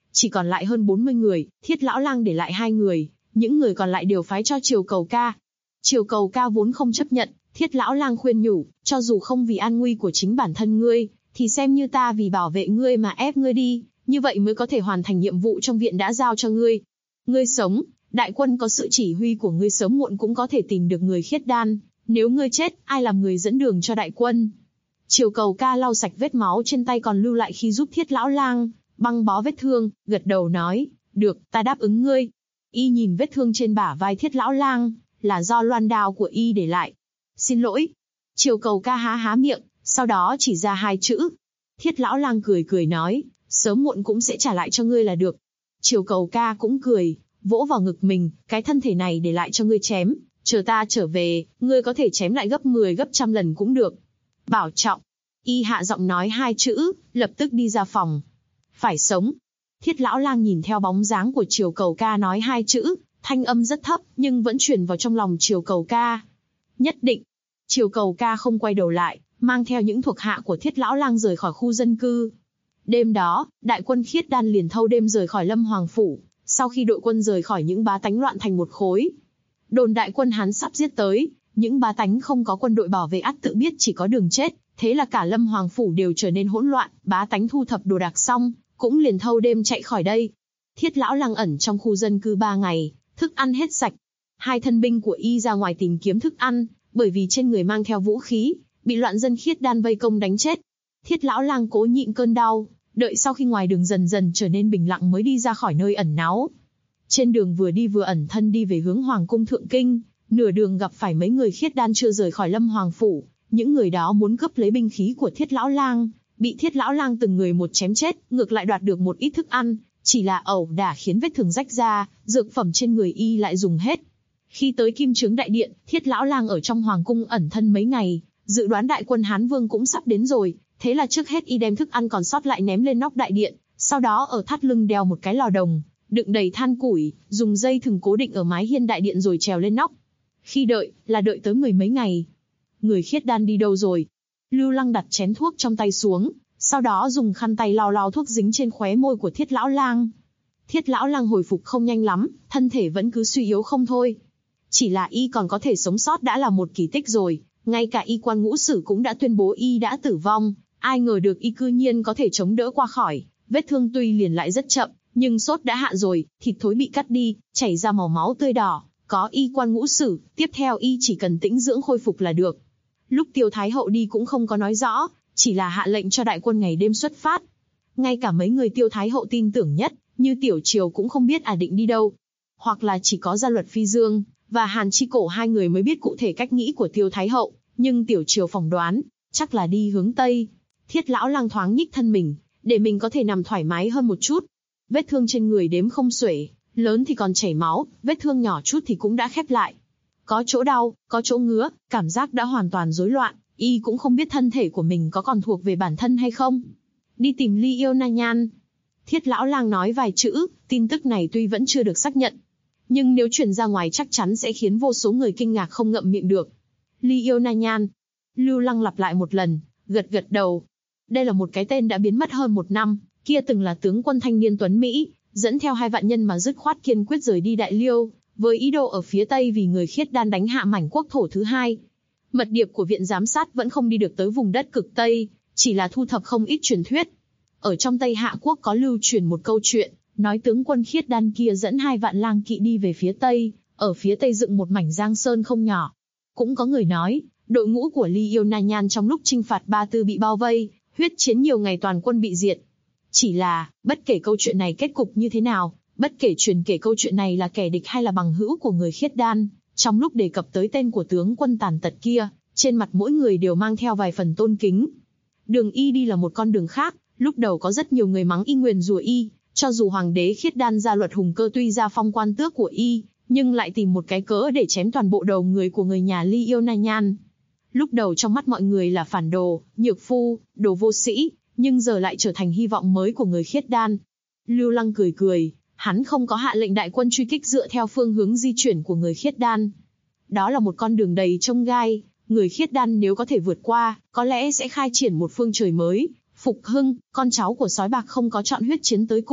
Chỉ còn lại hơn 40 người, Thiết Lão Lang để lại 2 người, những người còn lại đều phái cho Triều Cầu Ca. Triều Cầu Ca vốn không chấp nhận, Thiết Lão Lang khuyên nhủ, cho dù không vì an nguy của chính bản thân ngươi, thì xem như ta vì bảo vệ ngươi mà ép ngươi đi, như vậy mới có thể hoàn thành nhiệm vụ trong viện đã giao cho ngươi. Ngươi sống, đại quân có sự chỉ huy của ngươi sớm muộn cũng có thể tìm được người khiết đan, nếu ngươi chết, ai làm người dẫn đường cho đại quân? Triều Cầu Ca lau sạch vết máu trên tay còn lưu lại khi giúp Thiết Lão Lang băng bó vết thương, gật đầu nói, được, ta đáp ứng ngươi. Y nhìn vết thương trên bả vai Thiết Lão Lang, là do loan đao của y để lại. Xin lỗi. Triều Cầu Ca há miệng, sau đó chỉ ra 2 chữ. Thiết Lão Lang cười cười nói, sớm muộn cũng sẽ trả lại cho ngươi là được. Triều Cầu Ca cũng cười, vỗ vào ngực mình, cái thân thể này để lại cho ngươi chém, chờ ta trở về, ngươi có thể chém lại gấp 10 gấp trăm lần cũng được. Bảo trọng. Y hạ giọng nói 2 chữ, lập tức đi ra phòng. Phải sống. Thiết Lão Lang nhìn theo bóng dáng của Triều Cầu Ca nói 2 chữ, thanh âm rất thấp, nhưng vẫn truyền vào trong lòng Triều Cầu Ca. Nhất định. Triều Cầu Ca không quay đầu lại, mang theo những thuộc hạ của Thiết Lão Lang rời khỏi khu dân cư. Đêm đó, đại quân khiết đan liền thâu đêm rời khỏi Lâm Hoàng Phủ, sau khi đội quân rời khỏi những bá tánh loạn thành một khối. Đồn đại quân Hán sắp giết tới, những bá tánh không có quân đội bảo vệ ắt tự biết chỉ có đường chết, thế là cả Lâm Hoàng Phủ đều trở nên hỗn loạn, bá tánh thu thập đồ đạc xong, cũng liền thâu đêm chạy khỏi đây. Thiết Lão Lang ẩn trong khu dân cư 3 ngày, thức ăn hết sạch. 2 thân binh của y ra ngoài tìm kiếm thức ăn, bởi vì trên người mang theo vũ khí, bị loạn dân khiết đan vây công đánh chết. Thiết Lão Lang cố nhịn cơn đau, đợi sau khi ngoài đường dần dần trở nên bình lặng mới đi ra khỏi nơi ẩn náu. Trên đường vừa đi vừa ẩn thân đi về hướng Hoàng cung Thượng Kinh, nửa đường gặp phải mấy người khiết đan chưa rời khỏi Lâm Hoàng Phủ, những người đó muốn cướp lấy binh khí của Thiết Lão Lang, bị Thiết Lão Lang từng người một chém chết, ngược lại đoạt được một ít thức ăn, chỉ là ẩu đả khiến vết thương rách ra, dược phẩm trên người y lại dùng hết. Khi tới Kim Trướng Đại Điện, Thiết Lão Lang ở trong Hoàng cung ẩn thân mấy ngày, dự đoán đại quân Hán Vương cũng sắp đến rồi, thế là trước hết y đem thức ăn còn sót lại ném lên nóc đại điện, sau đó ở thắt lưng đeo một cái lò đồng, đựng đầy than củi, dùng dây thừng cố định ở mái hiên đại điện rồi trèo lên nóc. Khi đợi, là đợi tới 10 mấy ngày. Người khiết đan đi đâu rồi? Lưu Lăng đặt chén thuốc trong tay xuống, sau đó dùng khăn tay lau thuốc dính trên khóe môi của Thiết Lão Lang. Thiết Lão Lang hồi phục không nhanh lắm, thân thể vẫn cứ suy yếu không thôi. Chỉ là y còn có thể sống sót đã là một kỳ tích rồi, ngay cả y quan ngũ sử cũng đã tuyên bố y đã tử vong, ai ngờ được y cư nhiên có thể chống đỡ qua khỏi, vết thương tuy liền lại rất chậm, nhưng sốt đã hạ rồi, thịt thối bị cắt đi, chảy ra màu máu tươi đỏ, có y quan ngũ sử, tiếp theo y chỉ cần tĩnh dưỡng khôi phục là được. Lúc Tiêu Thái Hậu đi cũng không có nói rõ, chỉ là hạ lệnh cho đại quân ngày đêm xuất phát. Ngay cả mấy người Tiêu Thái Hậu tin tưởng nhất, như Tiểu Triều cũng không biết định đi đâu. Hoặc là chỉ có Gia Luật Phi Dương và Hàn Chi Cổ 2 người mới biết cụ thể cách nghĩ của Tiêu Thái Hậu, nhưng Tiểu Triều phỏng đoán, chắc là đi hướng Tây. Thiết Lão Lang thoáng nhích thân mình, để mình có thể nằm thoải mái hơn một chút. Vết thương trên người đếm không xuể, lớn thì còn chảy máu, vết thương nhỏ chút thì cũng đã khép lại. Có chỗ đau, có chỗ ngứa, cảm giác đã hoàn toàn rối loạn, y cũng không biết thân thể của mình có còn thuộc về bản thân hay không. Đi tìm Ly Yêu Na Nhan. Thiết Lão Lang nói vài chữ, tin tức này tuy vẫn chưa được xác nhận, nhưng nếu truyền ra ngoài chắc chắn sẽ khiến vô số người kinh ngạc không ngậm miệng được. Ly Yêu Na Nhan. Lưu Lăng lặp lại một lần, gật đầu. Đây là một cái tên đã biến mất hơn 1 năm, kia từng là tướng quân thanh niên tuấn Mỹ, dẫn theo 2 vạn nhân mà dứt khoát kiên quyết rời đi Đại Liêu, với ý đồ ở phía Tây vì người khiết đan đánh hạ mảnh quốc thổ thứ 2. Mật điệp của viện giám sát vẫn không đi được tới vùng đất cực Tây, chỉ là thu thập không ít truyền thuyết. Ở trong Tây Hạ Quốc có lưu truyền một câu chuyện, nói tướng quân khiết đan kia dẫn 2 vạn lang kỵ đi về phía Tây, ở phía Tây dựng một mảnh giang sơn không nhỏ. Cũng có người nói, đội ngũ của Ly Yêu Na Nhan trong lúc chinh phạt Ba Tư bị bao vây, huyết chiến nhiều ngày toàn quân bị diệt. Chỉ là, bất kể câu chuyện này kết cục như thế nào, bất kể truyền kể câu chuyện này là kẻ địch hay là bằng hữu của người khiết đan, trong lúc đề cập tới tên của tướng quân tàn tật kia, trên mặt mỗi người đều mang theo vài phần tôn kính. Đường y đi là một con đường khác, lúc đầu có rất nhiều người mắng y nguyền rủa y, cho dù hoàng đế khiết đan Gia Luật Hùng Cơ tuy ra phong quan tước của y, nhưng lại tìm một cái cớ để chém toàn bộ đầu người của người nhà Ly Yêu Na Nhan. Lúc đầu trong mắt mọi người là phản đồ, nhược phu, đồ vô sĩ, nhưng giờ lại trở thành hy vọng mới của người khiết đan. Lưu Lăng cười, hắn không có hạ lệnh đại quân truy kích dựa theo phương hướng di chuyển của người khiết đan. Đó là một con đường đầy chông gai, người khiết đan nếu có thể vượt qua, có lẽ sẽ khai triển một phương trời mới. Phục Hưng, con cháu của sói bạc không có chọn huyết chiến tới cùng,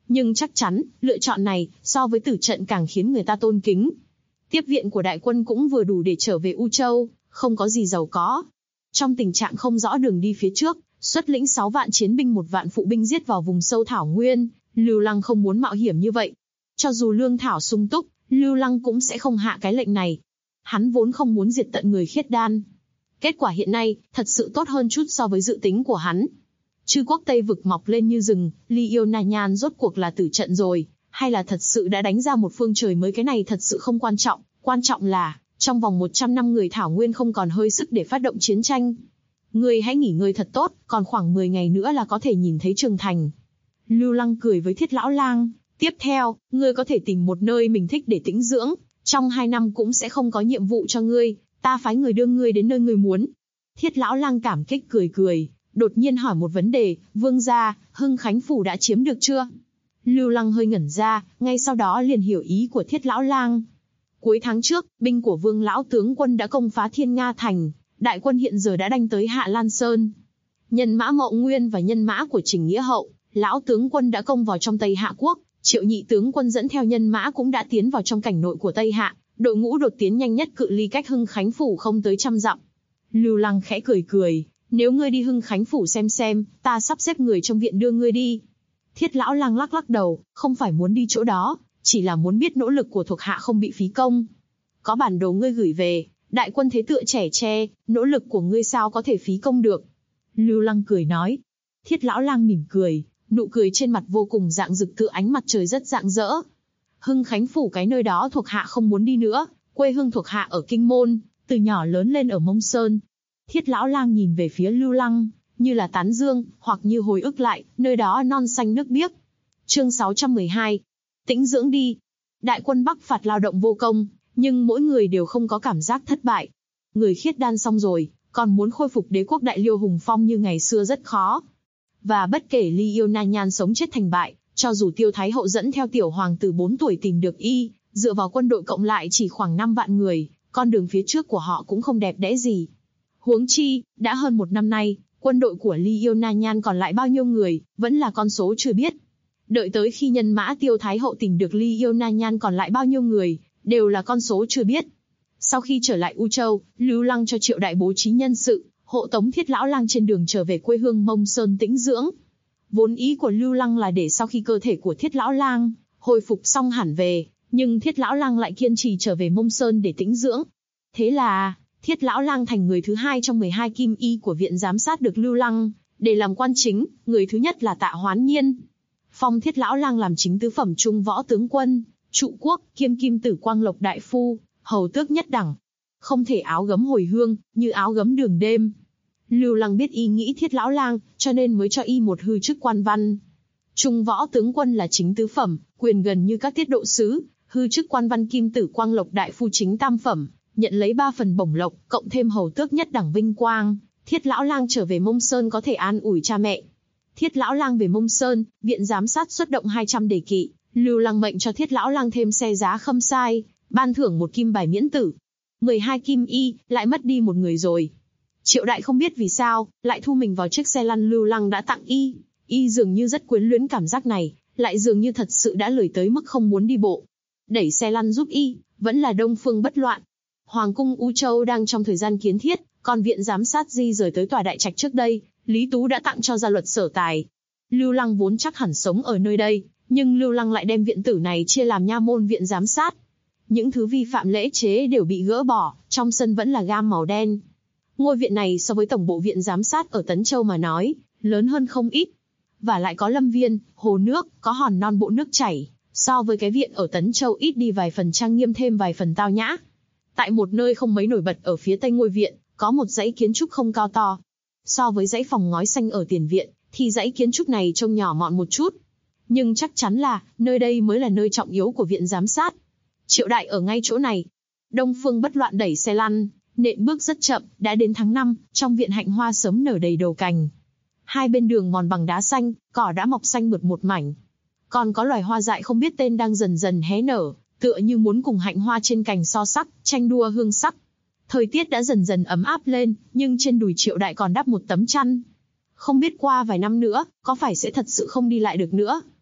Nhưng chắc chắn, lựa chọn này, so với tử trận càng khiến người ta tôn kính. Tiếp viện của đại quân cũng vừa đủ để trở về U Châu, không có gì giàu có. Trong tình trạng không rõ đường đi phía trước, xuất lĩnh 6 vạn chiến binh 1 vạn phụ binh giết vào vùng sâu thảo nguyên, Lưu Lăng không muốn mạo hiểm như vậy. Cho dù lương thảo sung túc, Lưu Lăng cũng sẽ không hạ cái lệnh này. Hắn vốn không muốn diệt tận người khiết đan. Kết quả hiện nay, thật sự tốt hơn chút so với dự tính của hắn. Chư quốc Tây Vực mọc lên như rừng, Ly Yêu Na Nhan rốt cuộc là tử trận rồi, hay là thật sự đã đánh ra một phương trời mới, cái này thật sự không quan trọng là, trong vòng 100 năm người Thảo Nguyên không còn hơi sức để phát động chiến tranh. Ngươi hãy nghỉ ngơi thật tốt, còn khoảng 10 ngày nữa là có thể nhìn thấy Trường Thành. Lưu Lăng cười với Thiết Lão Lang, tiếp theo, ngươi có thể tìm một nơi mình thích để tĩnh dưỡng, trong 2 năm cũng sẽ không có nhiệm vụ cho ngươi, ta phái người đưa ngươi đến nơi ngươi muốn. Thiết Lão Lang cảm kích cười, đột nhiên hỏi một vấn đề, vương gia, Hưng Khánh Phủ đã chiếm được chưa? Lưu Lăng hơi ngẩn ra, ngay sau đó liền hiểu ý của Thiết Lão Lang. Cuối tháng trước, binh của Vương lão tướng quân đã công phá Thiên Nga thành, đại quân hiện giờ đã đánh tới Hạ Lan Sơn. Nhân mã Mậu Nguyên và nhân mã của Trình Nghĩa Hậu, lão tướng quân đã công vào trong Tây Hạ quốc, Triệu nhị tướng quân dẫn theo nhân mã cũng đã tiến vào trong cảnh nội của Tây Hạ, đội ngũ đột tiến nhanh nhất cự ly cách Hưng Khánh Phủ không tới 100 dặm. Lưu Lăng khẽ cười, nếu ngươi đi Hưng Khánh Phủ xem, ta sắp xếp người trong viện đưa ngươi đi. Thiết Lão Lang lắc đầu, không phải muốn đi chỗ đó, chỉ là muốn biết nỗ lực của thuộc hạ không bị phí công. Có bản đồ ngươi gửi về, đại quân thế tựa trẻ tre, nỗ lực của ngươi sao có thể phí công được. Lưu Lăng cười nói. Thiết Lão Lang mỉm cười, nụ cười trên mặt vô cùng rạng rực tựa ánh mặt trời rất rạng rỡ. Hưng Khánh Phủ cái nơi đó thuộc hạ không muốn đi nữa, quê hương thuộc hạ ở Kinh Môn, từ nhỏ lớn lên ở Mông Sơn. Thiết Lão Lang nhìn về phía Lưu Lăng, như là tán dương, hoặc như hồi ức lại, nơi đó non xanh nước biếc. Chương 612. Tĩnh dưỡng đi. Đại quân Bắc phạt lao động vô công, nhưng mỗi người đều không có cảm giác thất bại. Người khiết đan xong rồi, còn muốn khôi phục đế quốc Đại Liêu hùng phong như ngày xưa rất khó. Và bất kể Ly Yêu Na Nhan sống chết thành bại, cho dù Tiêu Thái Hậu dẫn theo tiểu hoàng tử 4 tuổi tìm được y, dựa vào quân đội cộng lại chỉ khoảng 5 vạn người, con đường phía trước của họ cũng không đẹp đẽ gì. Huống chi, đã hơn 1 năm nay, quân đội của Ly Yêu Na Nhan còn lại bao nhiêu người, vẫn là con số chưa biết. Đợi tới khi nhân mã Tiêu Thái Hậu tìm được Ly Yêu Na Nhan còn lại bao nhiêu người, đều là con số chưa biết. Sau khi trở lại U Châu, Lưu Lăng cho Triệu Đại bố trí nhân sự, hộ tống Thiết Lão Lang trên đường trở về quê hương Mông Sơn tĩnh dưỡng. Vốn ý của Lưu Lăng là để sau khi cơ thể của Thiết Lão Lang hồi phục xong hẳn về, nhưng Thiết Lão Lang lại kiên trì trở về Mông Sơn để tĩnh dưỡng. Thế là, Thiết Lão Lang thành người thứ 2 trong 12 kim y của viện giám sát được Lưu Lăng để làm quan chính, người thứ nhất là Tạ Hoán Nhiên. Phong Thiết Lão Lang làm chính tứ phẩm trung võ tướng quân, trụ quốc, kiêm kim tử quang lộc đại phu, hầu tước nhất đẳng. Không thể áo gấm hồi hương, như áo gấm đường đêm. Lưu Lăng biết ý nghĩ Thiết Lão Lang, cho nên mới cho y một hư chức quan văn. Trung võ tướng quân là chính tứ phẩm, quyền gần như các tiết độ sứ, hư chức quan văn kim tử quang lộc đại phu chính tam phẩm, nhận lấy 3 phần bổng lộc, cộng thêm hầu tước nhất đẳng vinh quang. Thiết Lão Lang trở về Mông Sơn có thể an ủi cha mẹ. Thiết Lão Lang về Mông Sơn, viện giám sát xuất động 200 đề kỵ, Lưu Lăng mệnh cho Thiết Lão Lang thêm xe giá khâm sai, ban thưởng 1 kim bài miễn tử. 12 kim y, lại mất đi một người rồi. Triệu Đại không biết vì sao, lại thu mình vào chiếc xe lăn Lưu Lăng đã tặng y. Y dường như rất quyến luyến cảm giác này, lại dường như thật sự đã lười tới mức không muốn đi bộ. Đẩy xe lăn giúp y, vẫn là Đông Phương Bất Loạn. Hoàng cung U Châu đang trong thời gian kiến thiết, còn viện giám sát di rời tới tòa đại trạch trước đây, Lý Tú đã tặng cho gia luật Sở Tài. Lưu Lăng vốn chắc hẳn sống ở nơi đây, nhưng Lưu Lăng lại đem viện tử này chia làm nha môn viện giám sát. Những thứ vi phạm lễ chế đều bị gỡ bỏ, trong sân vẫn là gam màu đen. Ngôi viện này so với tổng bộ viện giám sát ở Tấn Châu mà nói, lớn hơn không ít. Và lại có lâm viên, hồ nước, có hòn non bộ nước chảy, so với cái viện ở Tấn Châu ít đi vài phần trang nghiêm thêm vài phần tao nhã. Tại một nơi không mấy nổi bật ở phía tây ngôi viện, có một dãy kiến trúc không cao to. So với dãy phòng ngói xanh ở tiền viện, thì dãy kiến trúc này trông nhỏ mọn một chút. Nhưng chắc chắn là, nơi đây mới là nơi trọng yếu của viện giám sát. Triệu Đại ở ngay chỗ này. Đông Phương Bất Loạn đẩy xe lăn, nện bước rất chậm, đã đến tháng 5, trong viện hạnh hoa sớm nở đầy đầu cành. Hai bên đường mòn bằng đá xanh, cỏ đã mọc xanh mượt một mảnh. Còn có loài hoa dại không biết tên đang dần dần hé nở, tựa như muốn cùng hạnh hoa trên cành so sắc, tranh đua hương sắc. Thời tiết đã dần dần ấm áp lên, nhưng trên đùi Triệu Đại còn đắp một tấm chăn. Không biết qua vài năm nữa, có phải sẽ thật sự không đi lại được nữa.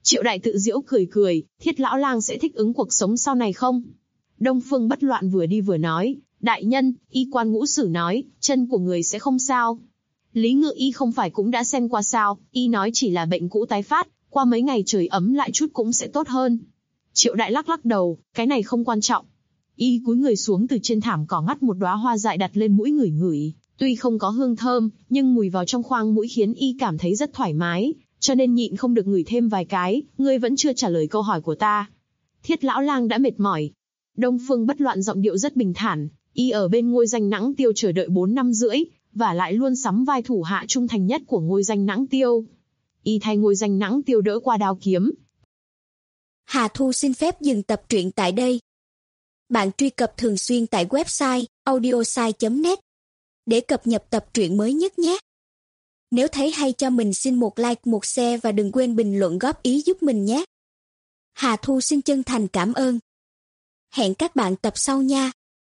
Triệu Đại tự giễu cười cười, Thiết lão lang sẽ thích ứng cuộc sống sau này không? Đông Phương Bất Loạn vừa đi vừa nói, đại nhân, y quan Ngũ Sử nói, chân của người sẽ không sao. Lý Ngự Y không phải cũng đã xem qua sao, y nói chỉ là bệnh cũ tái phát, qua mấy ngày trời ấm lại chút cũng sẽ tốt hơn. Triệu Đại lắc lắc đầu, cái này không quan trọng. Y cúi người xuống từ trên thảm cỏ ngắt một đóa hoa dại đặt lên mũi ngửi ngửi, tuy không có hương thơm, nhưng mùi vào trong khoang mũi khiến y cảm thấy rất thoải mái, cho nên nhịn không được ngửi thêm vài cái. Ngươi vẫn chưa trả lời câu hỏi của ta. Thiết lão lang đã mệt mỏi. Đông Phương Bất Loạn giọng điệu rất bình thản, y ở bên Ngôi Danh Nãng Tiêu chờ đợi 4 năm rưỡi, và lại luôn sắm vai thủ hạ trung thành nhất của Ngôi Danh Nãng Tiêu. Y thay Ngôi Danh Nãng Tiêu đỡ qua đao kiếm. Hà Thu xin phép dừng tập truyện tại đây. Bạn truy cập thường xuyên tại website audiosai.net để cập nhật tập truyện mới nhất nhé. Nếu thấy hay cho mình xin một like, một share và đừng quên bình luận góp ý giúp mình nhé. Hà Thu xin chân thành cảm ơn. Hẹn các bạn tập sau nha.